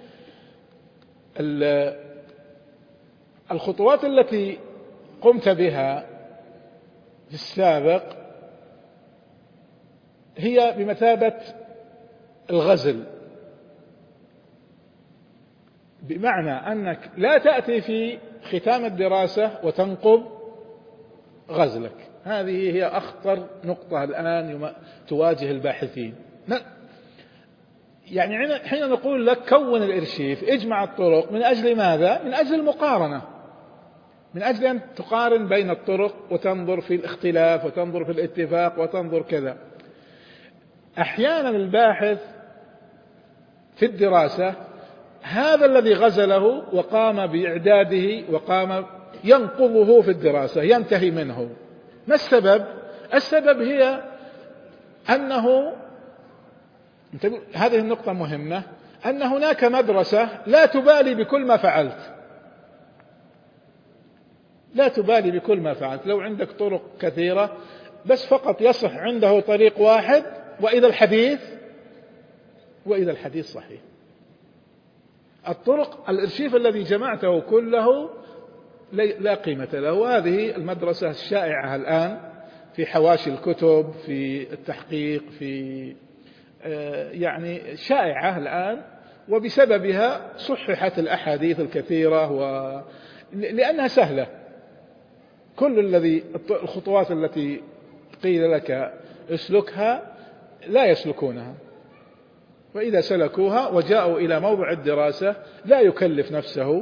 الخطوات التي قمت بها في السابق هي بمثابة الغزل، بمعنى أنك لا تأتي في ختام الدراسة وتنقض غزلك. هذه هي أخطر نقطة الآن تواجه الباحثين. يعني حين نقول لك كون الإرشيف، اجمع الطرق، من أجل ماذا؟ من أجل المقارنة، من أجل أن تقارن بين الطرق وتنظر في الاختلاف وتنظر في الاتفاق وتنظر كذا. أحيانا الباحث في الدراسة هذا الذي غزله وقام بإعداده وقام ينقضه في الدراسة، ينتهي منه. ما السبب؟ السبب هي أنه، هذه النقطة مهمة، أن هناك مدرسة لا تبالي بكل ما فعلت، لا تبالي بكل ما فعلت. لو عندك طرق كثيرة بس فقط يصح عنده طريق واحد، وإذا الحديث صحيح. الإرشيف الذي جمعته كله لا قيمة له. هذه المدرسة الشائعة الآن في حواشي الكتب، في التحقيق، في يعني شائعة الآن، وبسببها صححت الأحاديث الكثيرة لأنها سهلة. كل الخطوات التي قيل لك اسلكها لا يسلكونها، وإذا سلكوها وجاءوا إلى موضع الدراسة لا يكلف نفسه،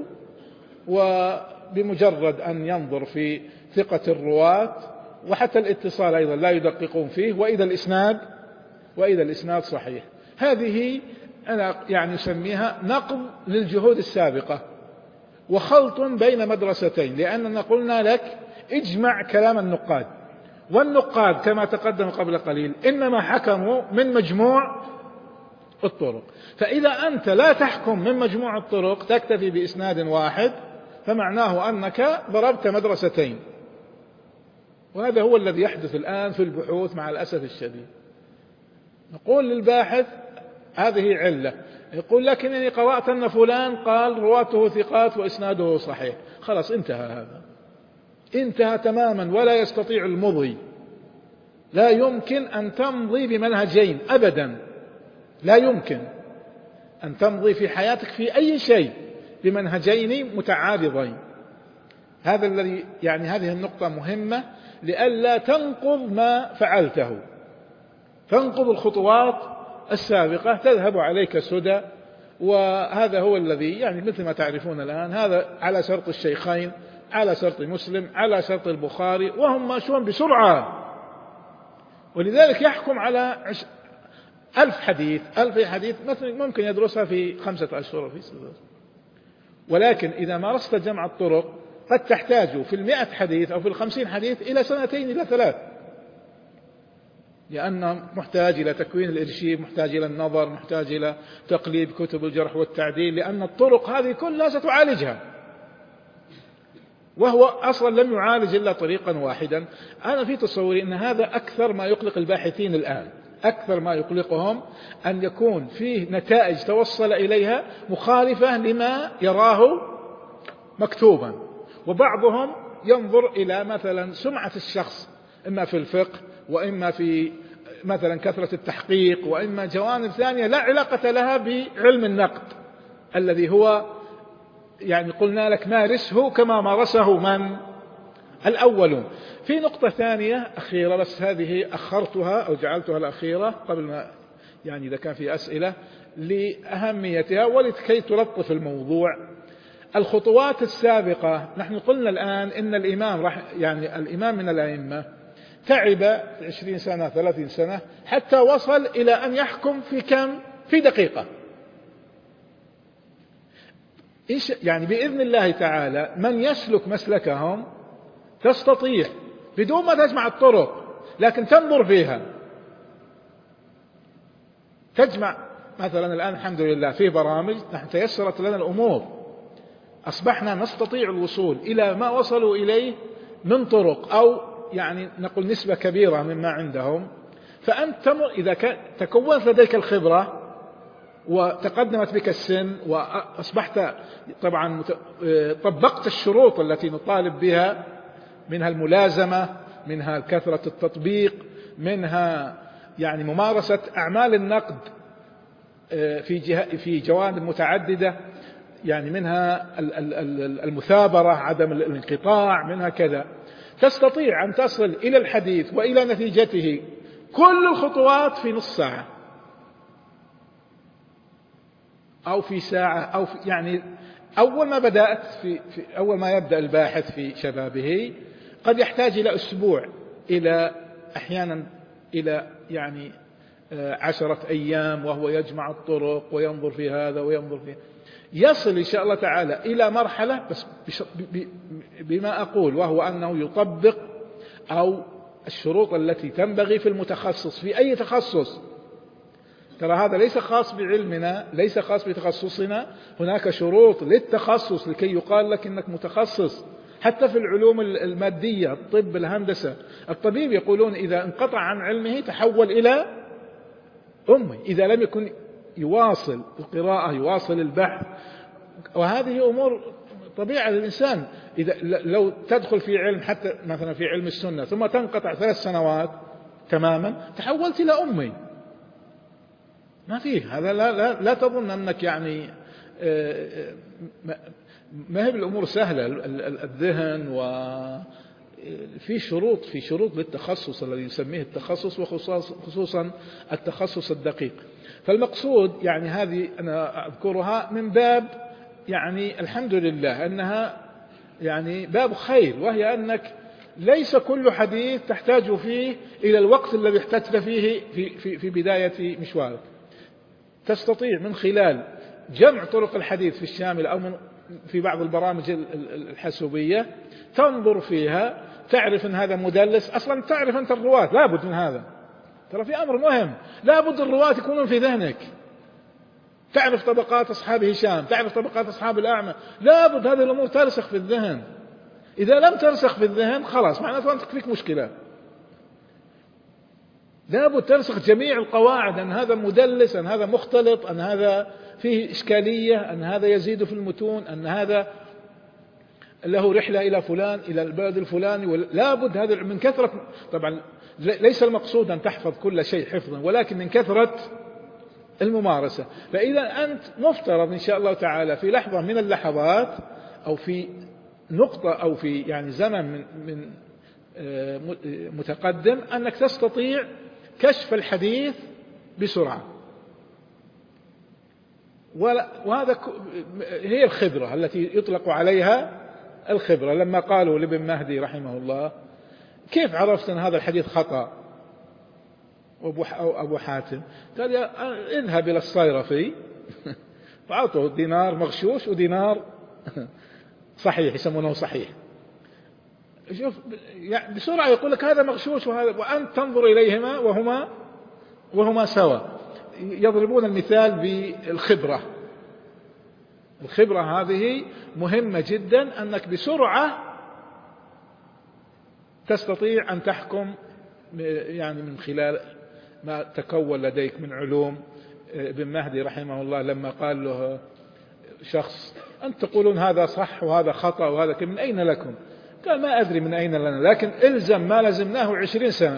وبمجرد أن ينظر في ثقة الرواة وحتى الاتصال أيضا لا يدققون فيه، وإذا الإسناد صحيح. هذه أنا يعني أسميها نقض للجهود السابقة وخلط بين مدرستين، لأننا قلنا لك اجمع كلام النقاد، والنقاد كما تقدم قبل قليل إنما حكموا من مجموع الطرق، فإذا أنت لا تحكم من مجموع الطرق تكتفي بإسناد واحد فمعناه أنك ضربت مدرستين. وهذا هو الذي يحدث الآن في البحوث مع الأسف الشديد. نقول للباحث هذه علة، يقول لكنني قرأت أن فلان قال رواته ثقات وإسناده صحيح، خلاص انتهى، هذا انتهى تماما، ولا يستطيع المضي. لا يمكن أن تمضي بمنهجين أبدا، لا يمكن أن تمضي في حياتك في أي شيء بمنهجين متعارضين. هذا الذي يعني هذه النقطة مهمة لئلا تنقض ما فعلته، تنقض الخطوات السابقة، تذهب عليك سدى. وهذا هو الذي يعني مثل ما تعرفون الآن، هذا على شرط الشيخين، على شرط مسلم، على شرط البخاري، وهم ماشون بسرعة. ولذلك يحكم على 1000 حديث، 1000 حديث مثلا ممكن يدرسها في 5 أشهر في 6 أشهر. ولكن إذا مارست جمع الطرق قد تحتاج في 100 حديث أو في 50 حديث إلى 2 إلى 3، لأنه محتاج إلى تكوين الإرشيف، محتاج إلى النظر، محتاج إلى تقليب كتب الجرح والتعديل، لأن الطرق هذه كلها ستعالجها، وهو أصلا لم يعالج إلا طريقا واحدا. أنا في تصوري أن هذا أكثر ما يقلق الباحثين الآن، أكثر ما يقلقهم أن يكون فيه نتائج توصل إليها مخالفة لما يراه مكتوبا. وبعضهم ينظر إلى مثلا سمعة الشخص، إما في الفقه وإما في مثلا كثرة التحقيق، وإما جوانب ثانية لا علاقة لها بعلم النقد الذي هو يعني قلنا لك مارسه كما مارسه من الأولون. في نقطة ثانية أخيرة، بس هذه أخرتها أو جعلتها الأخيرة قبل ما يعني إذا كان في أسئلة لأهميتها ولكي تلطف الموضوع. الخطوات السابقة، نحن قلنا الآن إن الإمام من الأئمة تعب 20 سنة 30 سنة حتى وصل إلى أن يحكم في كم؟ في دقيقة. يعني بإذن الله تعالى من يسلك مسلكهم تستطيع بدون ما تجمع الطرق، لكن تنظر فيها. تجمع مثلا الآن الحمد لله في برامج نحن تيسرت لنا الأمور، أصبحنا نستطيع الوصول إلى ما وصلوا إليه من طرق، أو يعني نقول نسبة كبيرة مما عندهم. فأنت تمر إذا تكونت لديك الخبرة وتقدمت بك السن وأصبحت طبعا طبقت الشروط التي نطالب بها، منها الملازمة، منها كثرة التطبيق، منها يعني ممارسة أعمال النقد في جوانب متعددة، يعني منها المثابرة، عدم الانقطاع، منها كذا. تستطيع أن تصل إلى الحديث وإلى نتيجته كل الخطوات في نص ساعة أو في ساعة، أو يعني أول ما بدأت أول ما يبدأ الباحث في شبابه قد يحتاج إلى أسبوع، إلى أحيانا إلى يعني 10 أيام، وهو يجمع الطرق وينظر في هذا وينظر في، يصل إن شاء الله تعالى إلى مرحلة بس بما أقول، وهو أنه يطبق أو الشروط التي تنبغي في المتخصص في أي تخصص. ترى هذا ليس خاص بعلمنا، ليس خاص بتخصصنا، هناك شروط للتخصص لكي يقال لك إنك متخصص. حتى في العلوم المادية، الطب، الهندسة، الطبيب يقولون إذا انقطع عن علمه تحول إلى أمي، إذا لم يكن يواصل القراءة، يواصل البحث. وهذه أمور طبيعة الإنسان إذا لو تدخل في علم حتى مثلا في علم السنة ثم تنقطع 3 سنوات تماما تحولت إلى أمي، ما فيه هذا. لا تظن أنك يعني ما هي الأمور سهلة. الذهن وفي شروط للتخصص الذي يسميه التخصص، وخصوصا التخصص الدقيق. فالمقصود يعني هذه أنا أذكرها من باب يعني الحمد لله أنها يعني باب خير، وهي أنك ليس كل حديث تحتاج فيه إلى الوقت الذي احتجت فيه في بداية مشوارك. تستطيع من خلال جمع طرق الحديث في الشامل أو في بعض البرامج الحاسوبية تنظر فيها، تعرف أن هذا مدلس. أصلا تعرف أنت الرواة، لابد من هذا، ترى في أمر مهم، لابد الرواة يكونون في ذهنك. تعرف طبقات أصحاب هشام، تعرف طبقات أصحاب الأعمى، لابد هذه الأمور ترسخ في الذهن. إذا لم ترسخ في الذهن خلاص معناته أنت فيك مشكلة. لابد ترسخ جميع القواعد، أن هذا مدلس، أن هذا مختلط، أن هذا فيه إشكالية، أن هذا يزيد في المتون، أن هذا له رحلة إلى فلان إلى البلد الفلاني. لابد هذا من كثرة، طبعا ليس المقصود أن تحفظ كل شيء حفظا، ولكن من كثرة الممارسة. فإذا أنت مفترض إن شاء الله تعالى في لحظة من اللحظات أو في نقطة أو في يعني زمن من متقدم أنك تستطيع كشف الحديث بسرعة. وهذا هي الخبرة التي يطلق عليها الخبرة. لما قالوا لابن مهدي رحمه الله كيف عرفت أن هذا الحديث خطأ؟ أبو حاتم قال اذهب إلى الصيرفي فأعطوا دينار مغشوش ودينار صحيح، يسمونه صحيح. شوف يعني بسرعة يقول لك هذا مغشوش وهذا، وأنت تنظر إليهما وهما سوا. يضربون المثال بالخبرة. الخبرة هذه مهمة جدا، أنك بسرعة تستطيع أن تحكم يعني من خلال ما تكون لديك من علوم. ابن مهدي رحمه الله لما قال له شخص أنت تقولون هذا صح وهذا خطأ وهذا من أين لكم؟ قال ما أدري من أين لنا، لكن إلزم ما لزمناه 20 سنة.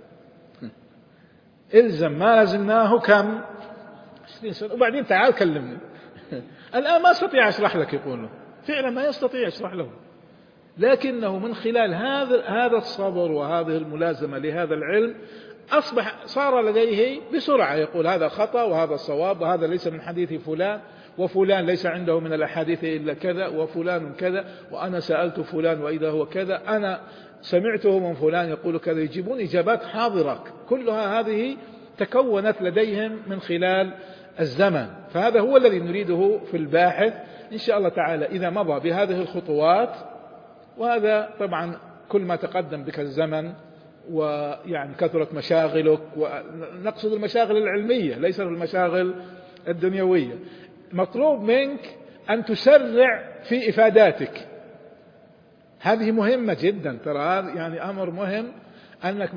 إلزم ما لزمناه كم؟ 20 سنة، وبعدين تعال كلمني. الآن ما أستطيع أشرح لك، يقول له فعلا ما يستطيع أشرح له، لكنه من خلال هذا الصبر وهذه الملازمة لهذا العلم صار لديه بسرعة يقول هذا خطأ وهذا صواب، وهذا ليس من حديث فلان، وفلان ليس عنده من الأحاديث إلا كذا، وفلان كذا، وأنا سألت فلان وإذا هو كذا، أنا سمعته من فلان يقول كذا. يجيبون إجابات حاضرة، كلها هذه تكونت لديهم من خلال الزمن. فهذا هو الذي نريده في الباحث إن شاء الله تعالى إذا مضى بهذه الخطوات. وهذا طبعا كل ما تقدم بك الزمن ويعني كثرت مشاغلك، ونقصد المشاغل العلمية ليس المشاغل الدنيوية، مطلوب منك أن تسرع في إفاداتك. هذه مهمة جدا، ترى هذا يعني أمر مهم، أنك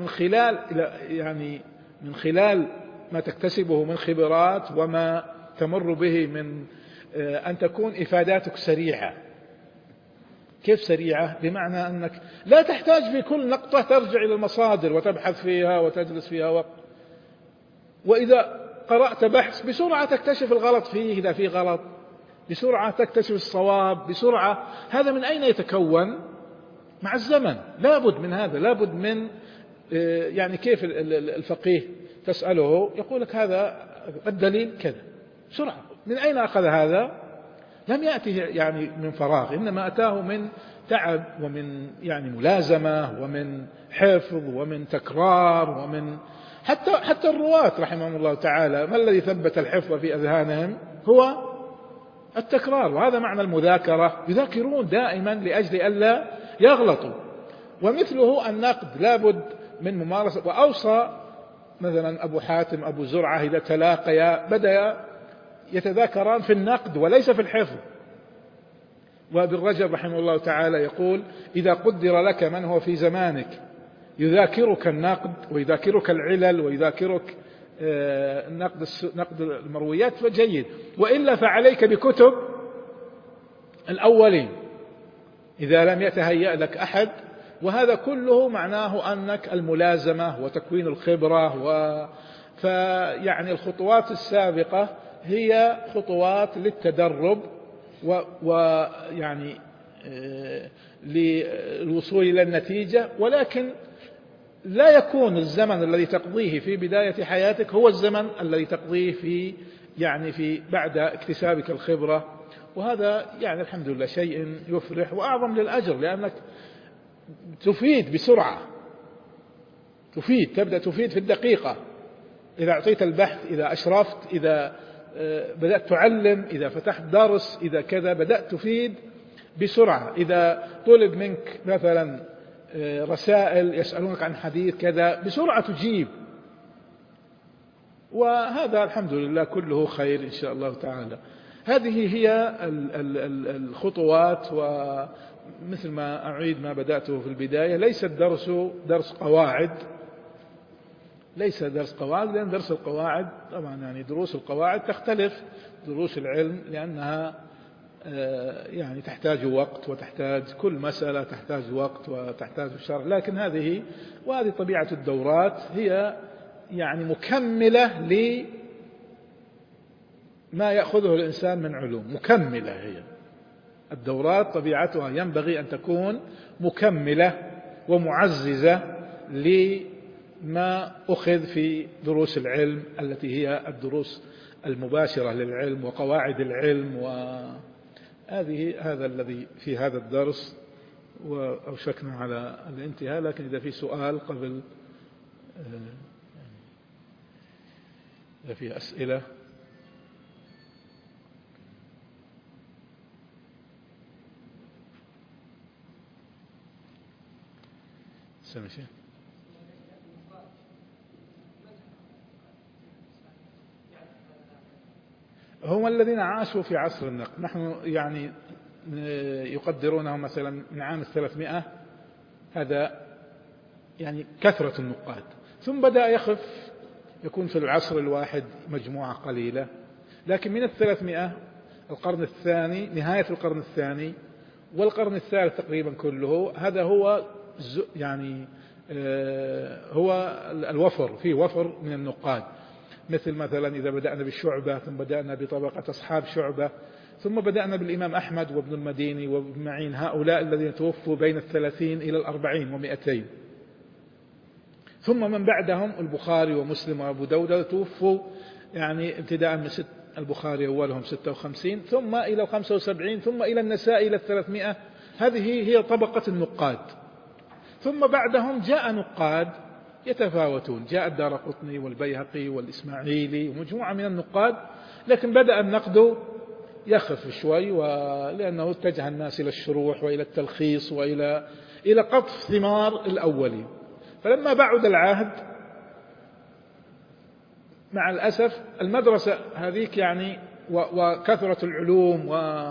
من خلال ما تكتسبه من خبرات وما تمر به من أن تكون إفاداتك سريعة. كيف سريعة؟ بمعنى أنك لا تحتاج في كل نقطة ترجع إلى المصادر وتبحث فيها وتجلس فيها وقت، وإذا قرأت بحث بسرعة تكتشف الغلط فيه إذا فيه غلط، بسرعة تكتشف الصواب بسرعة. هذا من أين يتكون؟ مع الزمن. لابد من هذا، لابد من يعني كيف الفقيه تسأله يقول لك هذا الدليل كذا بسرعة. من أين أخذ هذا؟ لم يأتي يعني من فراغ، إنما أتاه من تعب ومن يعني ملازمة ومن حفظ ومن تكرار ومن حتى الرواة رحمهم الله تعالى ما الذي ثبت الحفظ في أذهانهم؟ هو التكرار. وهذا معنى المذاكرة، يذاكرون دائما لأجل ألا يغلطوا. ومثله النقد، لابد من ممارسة. وأوصى مثلا أبو حاتم أبو زرعة إذا تلاقيا بدأ يتذاكران في النقد وليس في الحفظ. وابن رجب رحمه الله تعالى يقول إذا قدر لك من هو في زمانك يذاكرك النقد ويذاكرك العلل ويذاكرك نقد المرويات فجيد، وإلا فعليك بكتب الأولين. إذا لم يتهيأ لك أحد. وهذا كله معناه أنك الملازمة وتكوين الخبرة فيعني الخطوات السابقة هي خطوات للتدرب ويعني للوصول إلى النتيجة، ولكن لا يكون الزمن الذي تقضيه في بداية حياتك هو الزمن الذي تقضيه في بعد اكتسابك الخبرة. وهذا يعني الحمد لله شيء يفرح وأعظم للأجر، لأنك تفيد بسرعة، تبدأ تفيد في الدقيقة. إذا أعطيت البحث، إذا أشرفت، إذا بدأت تعلم، إذا فتحت درس، إذا كذا بدأت تفيد بسرعة. إذا طلب منك مثلا رسائل يسألونك عن حديث كذا بسرعة تجيب. وهذا الحمد لله كله خير إن شاء الله تعالى. هذه هي الخطوات. ومثل ما أعيد ما بدأته في البداية، ليس الدرس درس قواعد، ليس درس قواعد، لأن درس القواعد طبعا يعني دروس القواعد تختلف دروس العلم، لأنها يعني تحتاج وقت، وتحتاج كل مسألة تحتاج وقت وتحتاج شرح. لكن هذه طبيعة الدورات، هي يعني مكملة لما يأخذه الإنسان من علوم، مكملة. هي الدورات طبيعتها ينبغي أن تكون مكملة ومعززة لما أخذ في دروس العلم التي هي الدروس المباشرة للعلم وقواعد العلم. هذا الذي في هذا الدرس، وأوشكنا على الانتهاء. لكن إذا في سؤال قبل، إذا في أسئلة. سمشي هم الذين عاشوا في عصر النقد. نحن يعني يقدرونهم مثلا من عام 300، هذا يعني كثرة النقاد. ثم بدأ يخف، يكون في العصر الواحد مجموعة قليلة. لكن من 300 القرن الثاني، نهاية القرن الثاني والقرن الثالث تقريبا كله، هذا هو يعني هو الوفر، فيه وفر من النقاد. مثلا إذا بدأنا بالشعبة، ثم بدأنا بطبقة أصحاب شعبة، ثم بدأنا بالإمام أحمد وابن المديني وابن معين، هؤلاء الذين توفوا بين 30 إلى 40 و200. ثم من بعدهم البخاري ومسلم وأبو داود توفوا يعني ابتداء من البخاري أولهم 56، ثم إلى 75، ثم إلى النسائي إلى 300. هذه هي طبقة النقاد. ثم بعدهم جاء نقاد يتفاوتون، جاء الدارقطني والبيهقي والإسماعيلي ومجموعة من النقاد. لكن بدأ النقد يخف شوي، ولأنه اتجه الناس إلى الشروح وإلى التلخيص وإلى قطف ثمار الأولين. فلما بعد العهد مع الأسف المدرسة هذيك يعني وكثرة العلوم،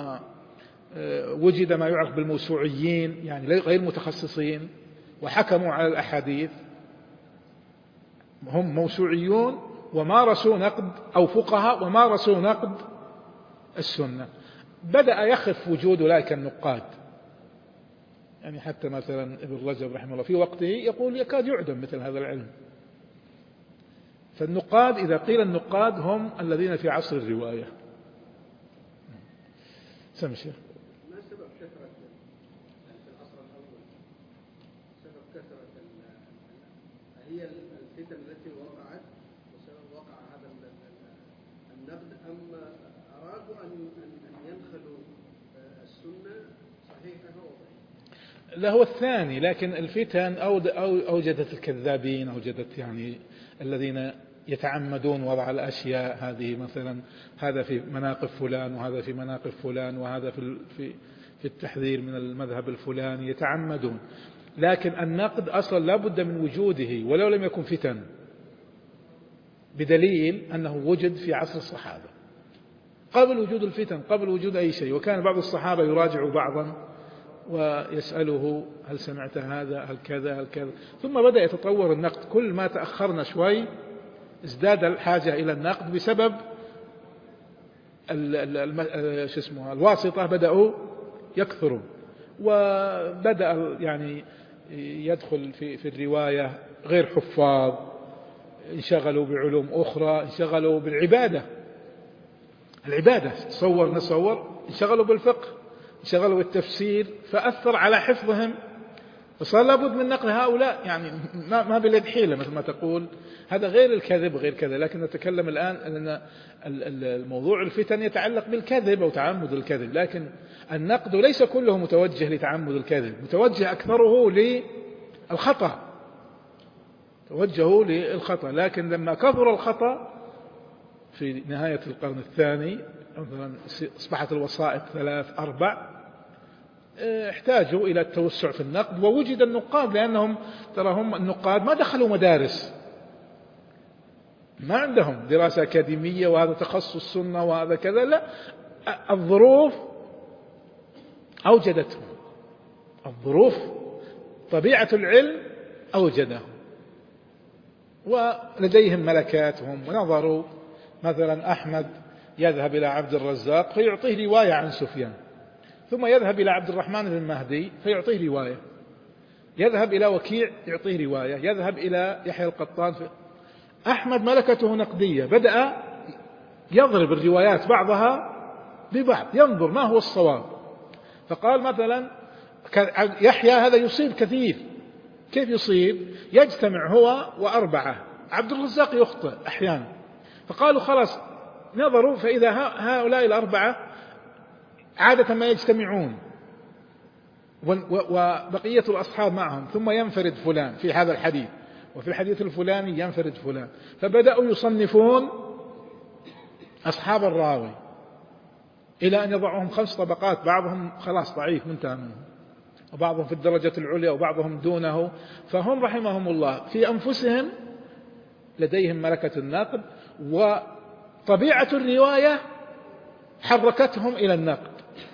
ووجد ما يعرف بالموسوعيين يعني غير متخصصين، وحكموا على الأحاديث. هم موسوعيون ومارسوا نقد، أو فقهاء ومارسوا نقد السنة. بدأ يخف وجود أولئك النقاد. يعني حتى مثلا ابن رجب رحمه الله في وقته يقول يكاد يعدم مثل هذا العلم. فالنقاد، إذا قيل النقاد، هم الذين في عصر الرواية. سمشي. ما سبب كثرة في العصر الأول؟ سبب كثرة هي الفتن التي وقعت وسبب وقع هذا النقد، أم أرادوا أن ينخلوا السنة صحيحة وضعيفة؟ لا، هو الثاني. لكن الفتن أوجدت الكذابين، أوجدت يعني الذين يتعمدون وضع الأشياء هذه، مثلا هذا في مناقب فلان، وهذا في مناقب فلان، وهذا في التحذير من المذهب الفلاني، يتعمدون. لكن النقد أصلا لا بد من وجوده ولو لم يكن فتن، بدليل أنه وجد في عصر الصحابة قبل وجود الفتن، قبل وجود أي شيء. وكان بعض الصحابة يراجع بعضا ويسأله هل سمعت هذا، هل كذا، هل كذا. ثم بدأ يتطور النقد. كل ما تأخرنا شوي ازداد الحاجة إلى النقد بسبب الواسطة بدأوا يكثروا. وبدأ يعني يدخل في الرواية غير حفاظ، انشغلوا بعلوم أخرى، انشغلوا بالعبادة، العبادة نصور انشغلوا بالفقه، انشغلوا بالتفسير، فأثر على حفظهم، فصار لابد من نقل هؤلاء، يعني ما باليد حيلة مثل ما تقول. هذا غير الكذب غير كذا، لكن نتكلم الآن أن الموضوع الفتن يتعلق بالكذب أو تعمد الكذب، لكن النقد ليس كله متوجه لتعمد الكذب، متوجه أكثره للخطأ، توجهوا للخطأ. لكن لما كثر الخطأ في نهاية القرن الثاني مثلا أصبحت الوسائط 3 4، احتاجوا إلى التوسع في النقد، ووجد النقاد، لأنهم ترى هم النقاد ما دخلوا مدارس، ما عندهم دراسة أكاديمية وهذا تخصص سنة وهذا كذا، لا، الظروف أوجدتهم، الظروف طبيعة العلم أوجدهم، ولديهم ملكاتهم، ونظروا مثلا أحمد يذهب إلى عبد الرزاق فيعطيه رواية عن سفيان، ثم يذهب إلى عبد الرحمن بن مهدي فيعطيه رواية، يذهب إلى وكيع يعطيه رواية، يذهب إلى يحيى القطان أحمد ملكته نقدية، بدأ يضرب الروايات بعضها ببعض، ينظر ما هو الصواب، فقال مثلا يحيى هذا يصيب كثير، كيف يصيب؟ يجتمع هو و4، عبد الرزاق يخطئ أحيانا، فقالوا خلاص نظروا، فإذا هؤلاء 4 عادة ما يجتمعون وبقية الأصحاب معهم، ثم ينفرد فلان في هذا الحديث، وفي الحديث الفلاني ينفرد فلان، فبدأوا يصنفون أصحاب الراوي إلى أن يضعهم 5 طبقات، بعضهم خلاص ضعيف منتهى منه، وبعضهم في الدرجة العليا وبعضهم دونه، فهم رحمهم الله في أنفسهم لديهم ملكة النقد، وطبيعة الرواية حركتهم إلى النقد،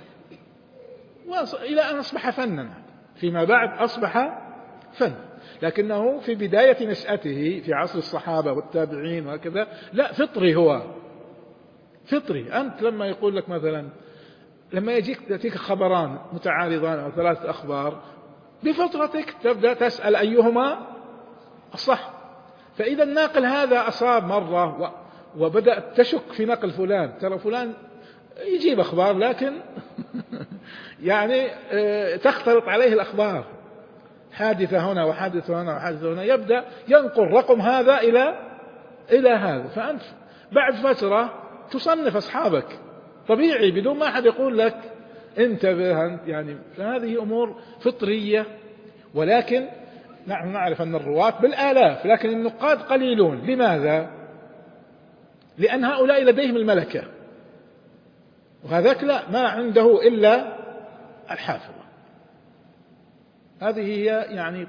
إلى أن أصبح فنا، فيما بعد أصبح فن، لكنه في بداية نشأته في عصر الصحابة والتابعين وكذا لا، فطري، هو فطري. أنت لما يقول لك مثلا، لما يأتيك خبران متعارضان أو 3 أخبار، بفطرتك تبدأ تسأل أيهما الصح، فإذا الناقل هذا أصاب مرة وبدأت تشك في نقل فلان، ترى فلان يجيب أخبار لكن يعني تختلط عليه الأخبار، حادثة هنا وحادثة هنا وحادثة هنا، يبدأ ينقل رقم هذا إلى هذا، فأنت بعد فترة تصنف أصحابك طبيعي بدون ما أحد يقول لك انتبه أنت، يعني فهذه أمور فطرية. ولكن نحن نعرف أن الرواة بالآلاف، لكن النقاد قليلون. لماذا؟ لأن هؤلاء لديهم الملكة، وهذاك لا، ما عنده إلا الحافظة. هذه هي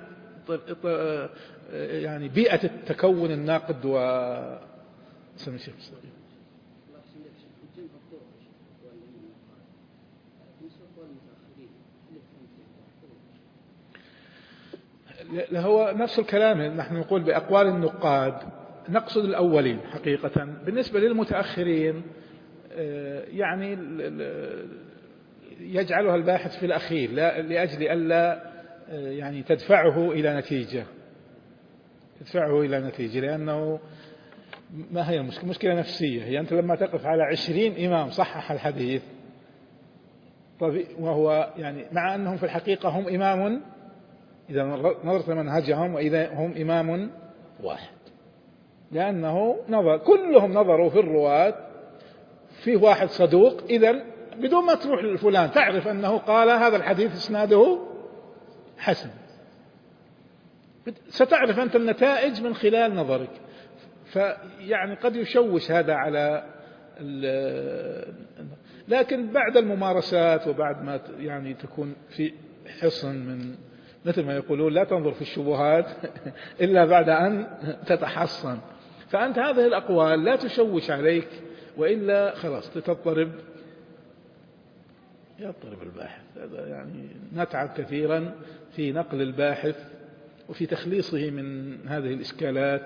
يعني بيئة التكون الناقد سمي الشيخ مستقيم. هو نفس الكلام، نحن نقول بأقوال النقاد نقصد الأولين حقيقة. بالنسبة للمتأخرين يعني يجعلها الباحث في الأخير لأجل ألا يعني تدفعه إلى نتيجة، لأنه ما هي مشكلة نفسية، هي أنت لما تقف على 20 إمام صحح الحديث، وهو يعني مع أنهم في الحقيقة هم إمام، إذا نظرت منهجهم، وإذا هم إمام واحد، لأنه كلهم نظروا في الرواة، فيه واحد صدوق، إذا بدون ما تروح لفلان تعرف أنه قال هذا الحديث إسناده حسن، ستعرف أنت النتائج من خلال نظرك. فيعني قد يشوش هذا على لكن بعد الممارسات وبعد ما يعني تكون في حصن من مثل ما يقولون لا تنظر في الشبهات إلا بعد أن تتحصن، فأنت هذه الأقوال لا تشوش عليك، وإلا خلاص يضطرب الباحث. هذا يعني نتعب كثيرا في نقل الباحث وفي تخليصه من هذه الإشكالات،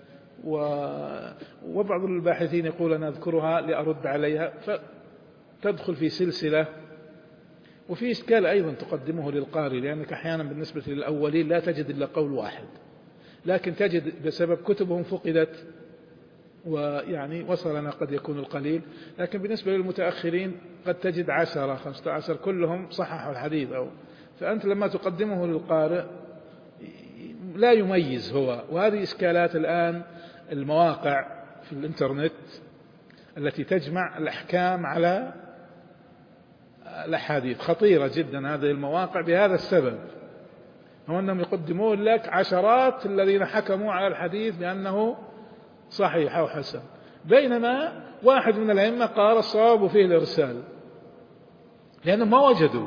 وبعض الباحثين يقول أنا أذكرها لأرد عليها، فتدخل في سلسلة وفي إشكال أيضا تقدمه للقارئ، لأنك أحيانا بالنسبة للأولين لا تجد إلا قول واحد، لكن تجد بسبب كتبهم فقدت ويعني وصلنا قد يكون القليل، لكن بالنسبة للمتأخرين قد تجد 10 15 كلهم صححوا الحديث. فأنت لما تقدمه للقارئ لا يميز هو. وهذه إشكالات الآن المواقع في الإنترنت التي تجمع الأحكام على الأحاديث، خطيرة جدا هذه المواقع بهذا السبب، هو أنهم يقدمون لك عشرات الذين حكموا على الحديث بأنه صحيح أو حسن، بينما واحد من الأئمة قال الصواب فيه الإرسال لأنهم ما وجدوا.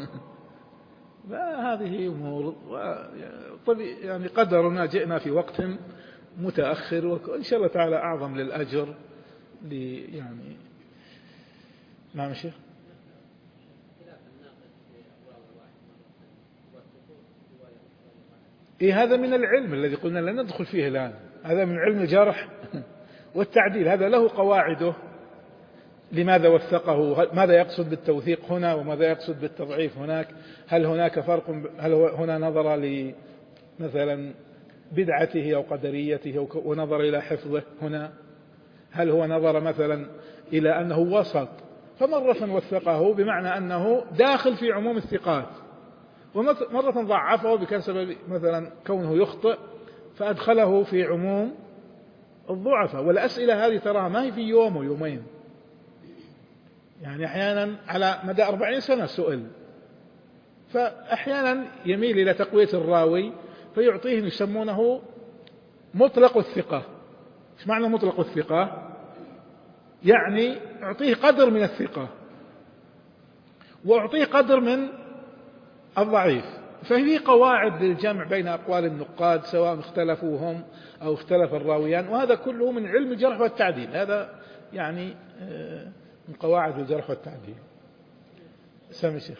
هذه أمور يعني قدرنا جئنا في وقت متأخر، وإن شاء الله تعالى أعظم للأجر يعني. نعم يا شيخ. هذا من العلم الذي قلنا لن ندخل فيه الآن، هذا من علم الجرح والتعديل، هذا له قواعده. لماذا وثقه؟ ماذا يقصد بالتوثيق هنا وماذا يقصد بالتضعيف هناك؟ هل هناك فرق؟ هل هنا نظر مثلا بدعته أو قدريته ونظر إلى حفظه هنا؟ هل هو نظر مثلا إلى أنه وسط فمرة وثقه بمعنى أنه داخل في عموم الثقات، ومرة ضعفه بسبب مثلا كونه يخطئ فأدخله في عموم الضعفاء؟ والأسئلة هذه تراها ما هي في يوم ويومين، يعني أحيانا على مدى 40 سنة سئل. فأحيانا يميل إلى تقوية الراوي فيعطيه يسمونه مطلق الثقة. إيش معنى مطلق الثقة؟ يعني أعطيه قدر من الثقة وأعطيه قدر من الضعيف. فهي قواعد للجمع بين أقوال النقاد سواء اختلفوا هم أو اختلف الراويان، وهذا كله من علم الجرح والتعديل، هذا يعني من قواعد الجرح والتعديل. سامي شيخ.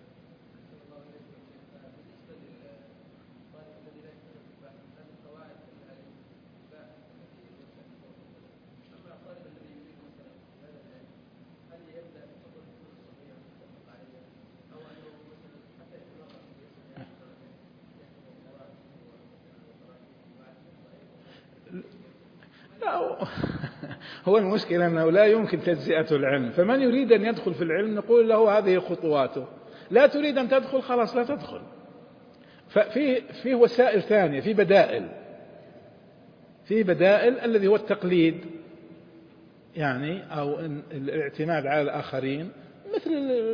هو المشكلة أنه لا يمكن تجزئة العلم، فمن يريد أن يدخل في العلم نقول له هذه خطواته، لا تريد أن تدخل خلاص لا تدخل. ففي وسائل ثانية، في بدائل الذي هو التقليد يعني أو الاعتماد على الآخرين، مثل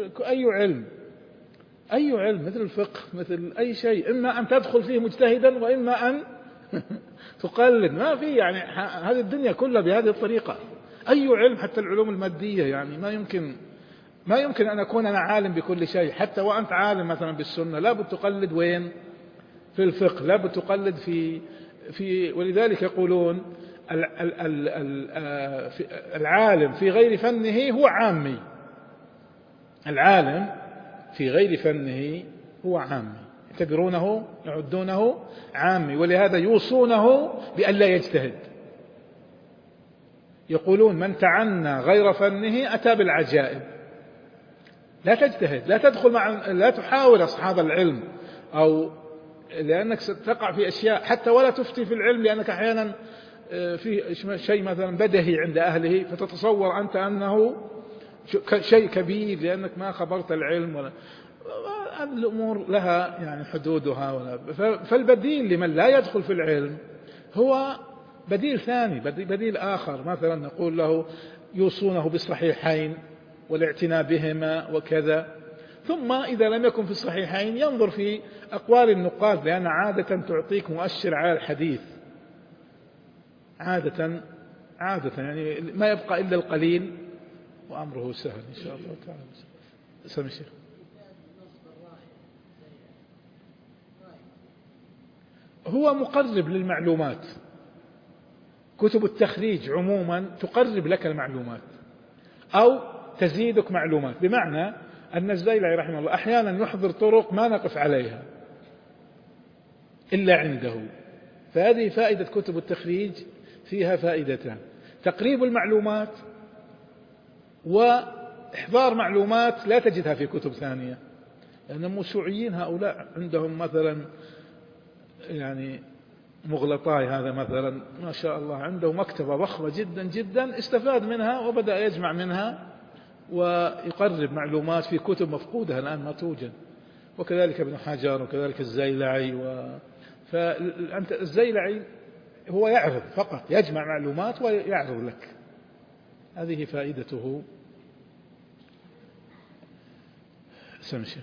أي علم مثل الفقه مثل أي شيء، إما أن تدخل فيه مجتهدا وإما أن تقلد. ما في يعني هذه الدنيا كلها بهذه الطريقة. أي علم حتى العلوم المادية يعني ما يمكن أن أكون أنا عالم بكل شيء، حتى وأنت عالم مثلا بالسنة لابد تقلد وين؟ في الفقه لابد تقلد في ولذلك يقولون العالم في غير فنه هو عامي. العالم في غير فنه هو عامي، يعدونه عامي، ولهذا يوصونه بأن لا يجتهد. يقولون من تعنى غير فنه أتى بالعجائب. لا تجتهد، لا تدخل لا تحاول أصحاب العلم، أو لأنك ستقع في أشياء حتى ولا تفتي في العلم، لأنك أحيانا في شيء مثلا بدهي عند أهله فتتصور أنت أنه شيء كبير لأنك ما خبرت العلم ولا الأمور لها يعني حدودها. فالبديل لمن لا يدخل في العلم هو بديل ثاني، بديل آخر، مثلا نقول له يوصونه بالصحيحين والاعتناء بهما وكذا. ثم إذا لم يكن في الصحيحين ينظر في أقوال النقاد، لأن عادة تعطيك مؤشر على الحديث، عادة يعني ما يبقى إلا القليل وأمره سهل إن شاء الله تعالى. سامي الشيخ. هو مقرب للمعلومات، كتب التخريج عموما تقرب لك المعلومات أو تزيدك معلومات، بمعنى أن الزيلعي رحمه الله أحيانا يحضر طرق ما نقف عليها إلا عنده. فهذه فائدة كتب التخريج، فيها فائدتان: تقريب المعلومات وإحضار معلومات لا تجدها في كتب ثانية. لأن الموسوعيين هؤلاء عندهم مثلا يعني مغلطاي هذا مثلا ما شاء الله عنده مكتبة ضخمة جدا جدا، استفاد منها وبدأ يجمع منها ويقرب معلومات في كتب مفقودة الآن ما توجد، وكذلك ابن حجر وكذلك الزيلعي فأنت الزيلعي هو يعرض فقط، يجمع معلومات ويعرض لك، هذه فائدته. سمشي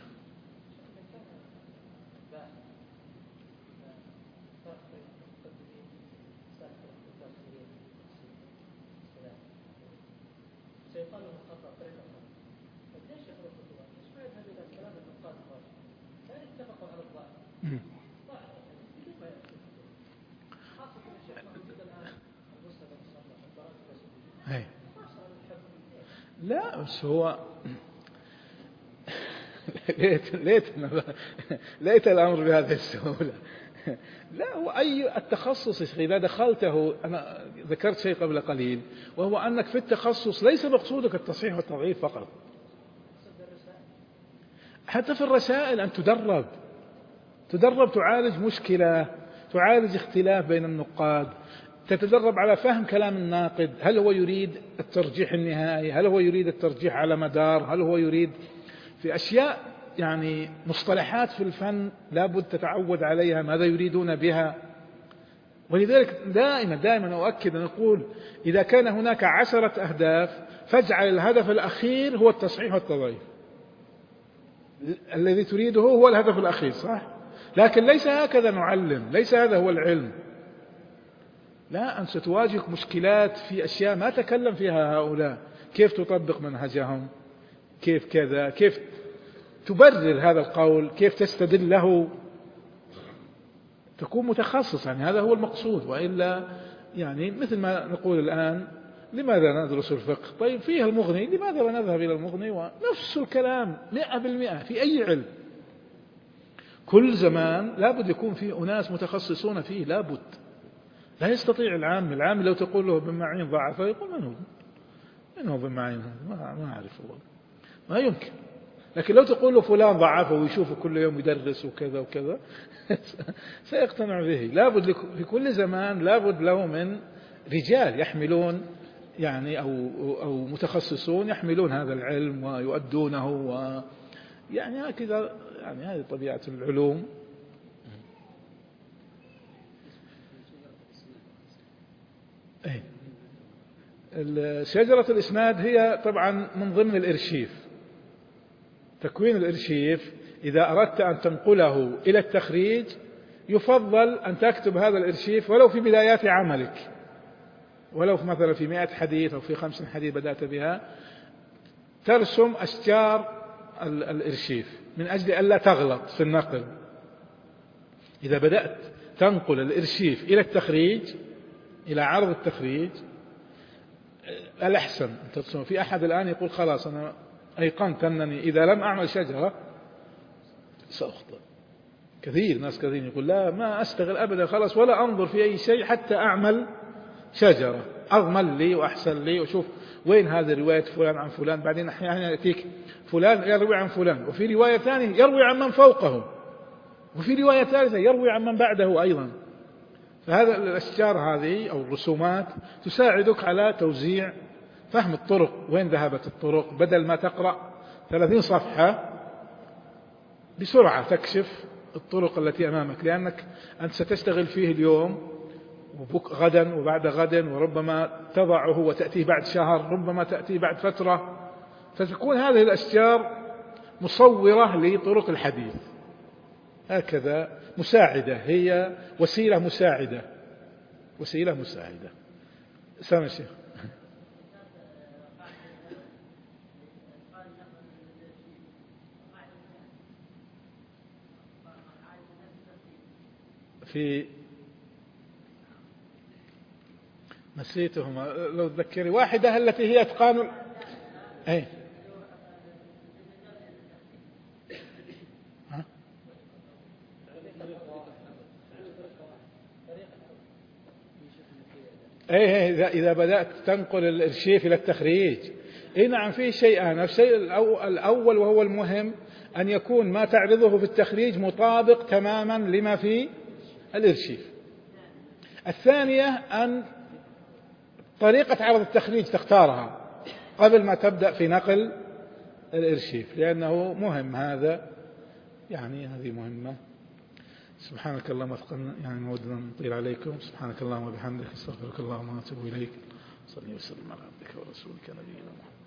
لا بس هو ليت الأمر بهذه السهولة. لا هو أي التخصص إذا دخلته، أنا ذكرت شيء قبل قليل وهو أنك في التخصص ليس مقصودك التصحيح والتضعيف فقط، حتى في الرسائل أن تدرب تعالج مشكلة، تعالج اختلاف بين النقاد، تتدرب على فهم كلام الناقد، هل هو يريد الترجيح النهائي، هل هو يريد الترجيح على مدار، هل هو يريد في أشياء يعني مصطلحات في الفن لابد تتعود عليها ماذا يريدون بها. ولذلك دائما أؤكد أن أقول إذا كان هناك 10 أهداف فاجعل الهدف الأخير هو التصحيح والتضعيف، الذي تريده هو الهدف الأخير صح، لكن ليس هكذا نعلم، ليس هذا هو العلم. لا، أن ستواجهك مشكلات في أشياء ما تكلم فيها هؤلاء، كيف تطبق منهجهم، كيف كذا، كيف تبرر هذا القول، كيف تستدل له، تكون متخصص، يعني هذا هو المقصود. وإلا يعني مثل ما نقول الآن لماذا ندرس الفقه؟ طيب فيها المغني، لماذا لا نذهب إلى المغني؟ ونفس الكلام 100% في أي علم، كل زمان لابد يكون فيه أناس متخصصون فيه، لابد. لا يستطيع العام لو تقول له ابن معين ضعف يقول من هو ابن معين هذا؟ ما أعرفه، ما يمكن. لكن لو تقول له فلان ضعفه ويشوفه كل يوم يدرس وكذا وكذا سيقتنع به. لابد في كل زمان لابد له من رجال يحملون يعني أو متخصصون يحملون هذا العلم ويؤدونه، يعني هكذا، يعني هذه طبيعة العلوم. شجرة الإسناد هي طبعا من ضمن الإرشيف، تكوين الإرشيف. إذا أردت أن تنقله إلى التخريج يفضل أن تكتب هذا الإرشيف ولو في بدايات عملك، ولو مثلا في 100 حديث أو في 50 حديث بدأت بها، ترسم أشجار الإرشيف من أجل ألا تغلط في النقل. إذا بدأت تنقل الإرشيف إلى التخريج، إلى عرض التخريج، الأحسن أن ترسم. في أحد الآن يقول خلاص أنا أيقنت أنني إذا لم أعمل شجرة سأخطئ. ناس كثير يقول لا ما أشتغل أبدا خلاص ولا أنظر في أي شيء حتى أعمل شجرة، أضمن لي وأحسن لي وشوف وين هذه رواية فلان عن فلان. بعدين أحيانا يأتيك فلان يروي عن فلان، وفي رواية ثانية يروي عن من فوقه، وفي رواية ثالثة يروي عن من بعده أيضا. فهذا الأشجار هذه أو الرسومات تساعدك على توزيع فهم الطرق، وين ذهبت الطرق، بدل ما تقرأ 30 صفحة بسرعة تكشف الطرق التي أمامك، لأنك أنت ستشتغل فيه اليوم غدا وبعد غد، وربما تضعه وتأتيه بعد شهر، ربما تأتيه بعد فترة، فتكون هذه الأشجار مصورة لطرق الحديث. هكذا مساعدة، هي وسيلة مساعدة. سامع الشيخ. في نسيتهما لو تذكري واحدة التي هي إتقان أي إذا بدأت تنقل الإرشيف إلى التخريج، نعم فيه شيئان. الشيء الأول وهو المهم أن يكون ما تعرضه في التخريج مطابق تماما لما في الإرشيف. الثانية أن طريقة عرض التخريج تختارها قبل ما تبدأ في نقل الإرشيف، لأنه مهم هذا، يعني هذه مهمة. سبحانك اللهم يعني نود أن نطيل عليكم. سبحانك اللهم وبحمدك، استغفرك اللهم واتوب إليك. صلي وسلم على عبدك ورسولك نبينا محمد.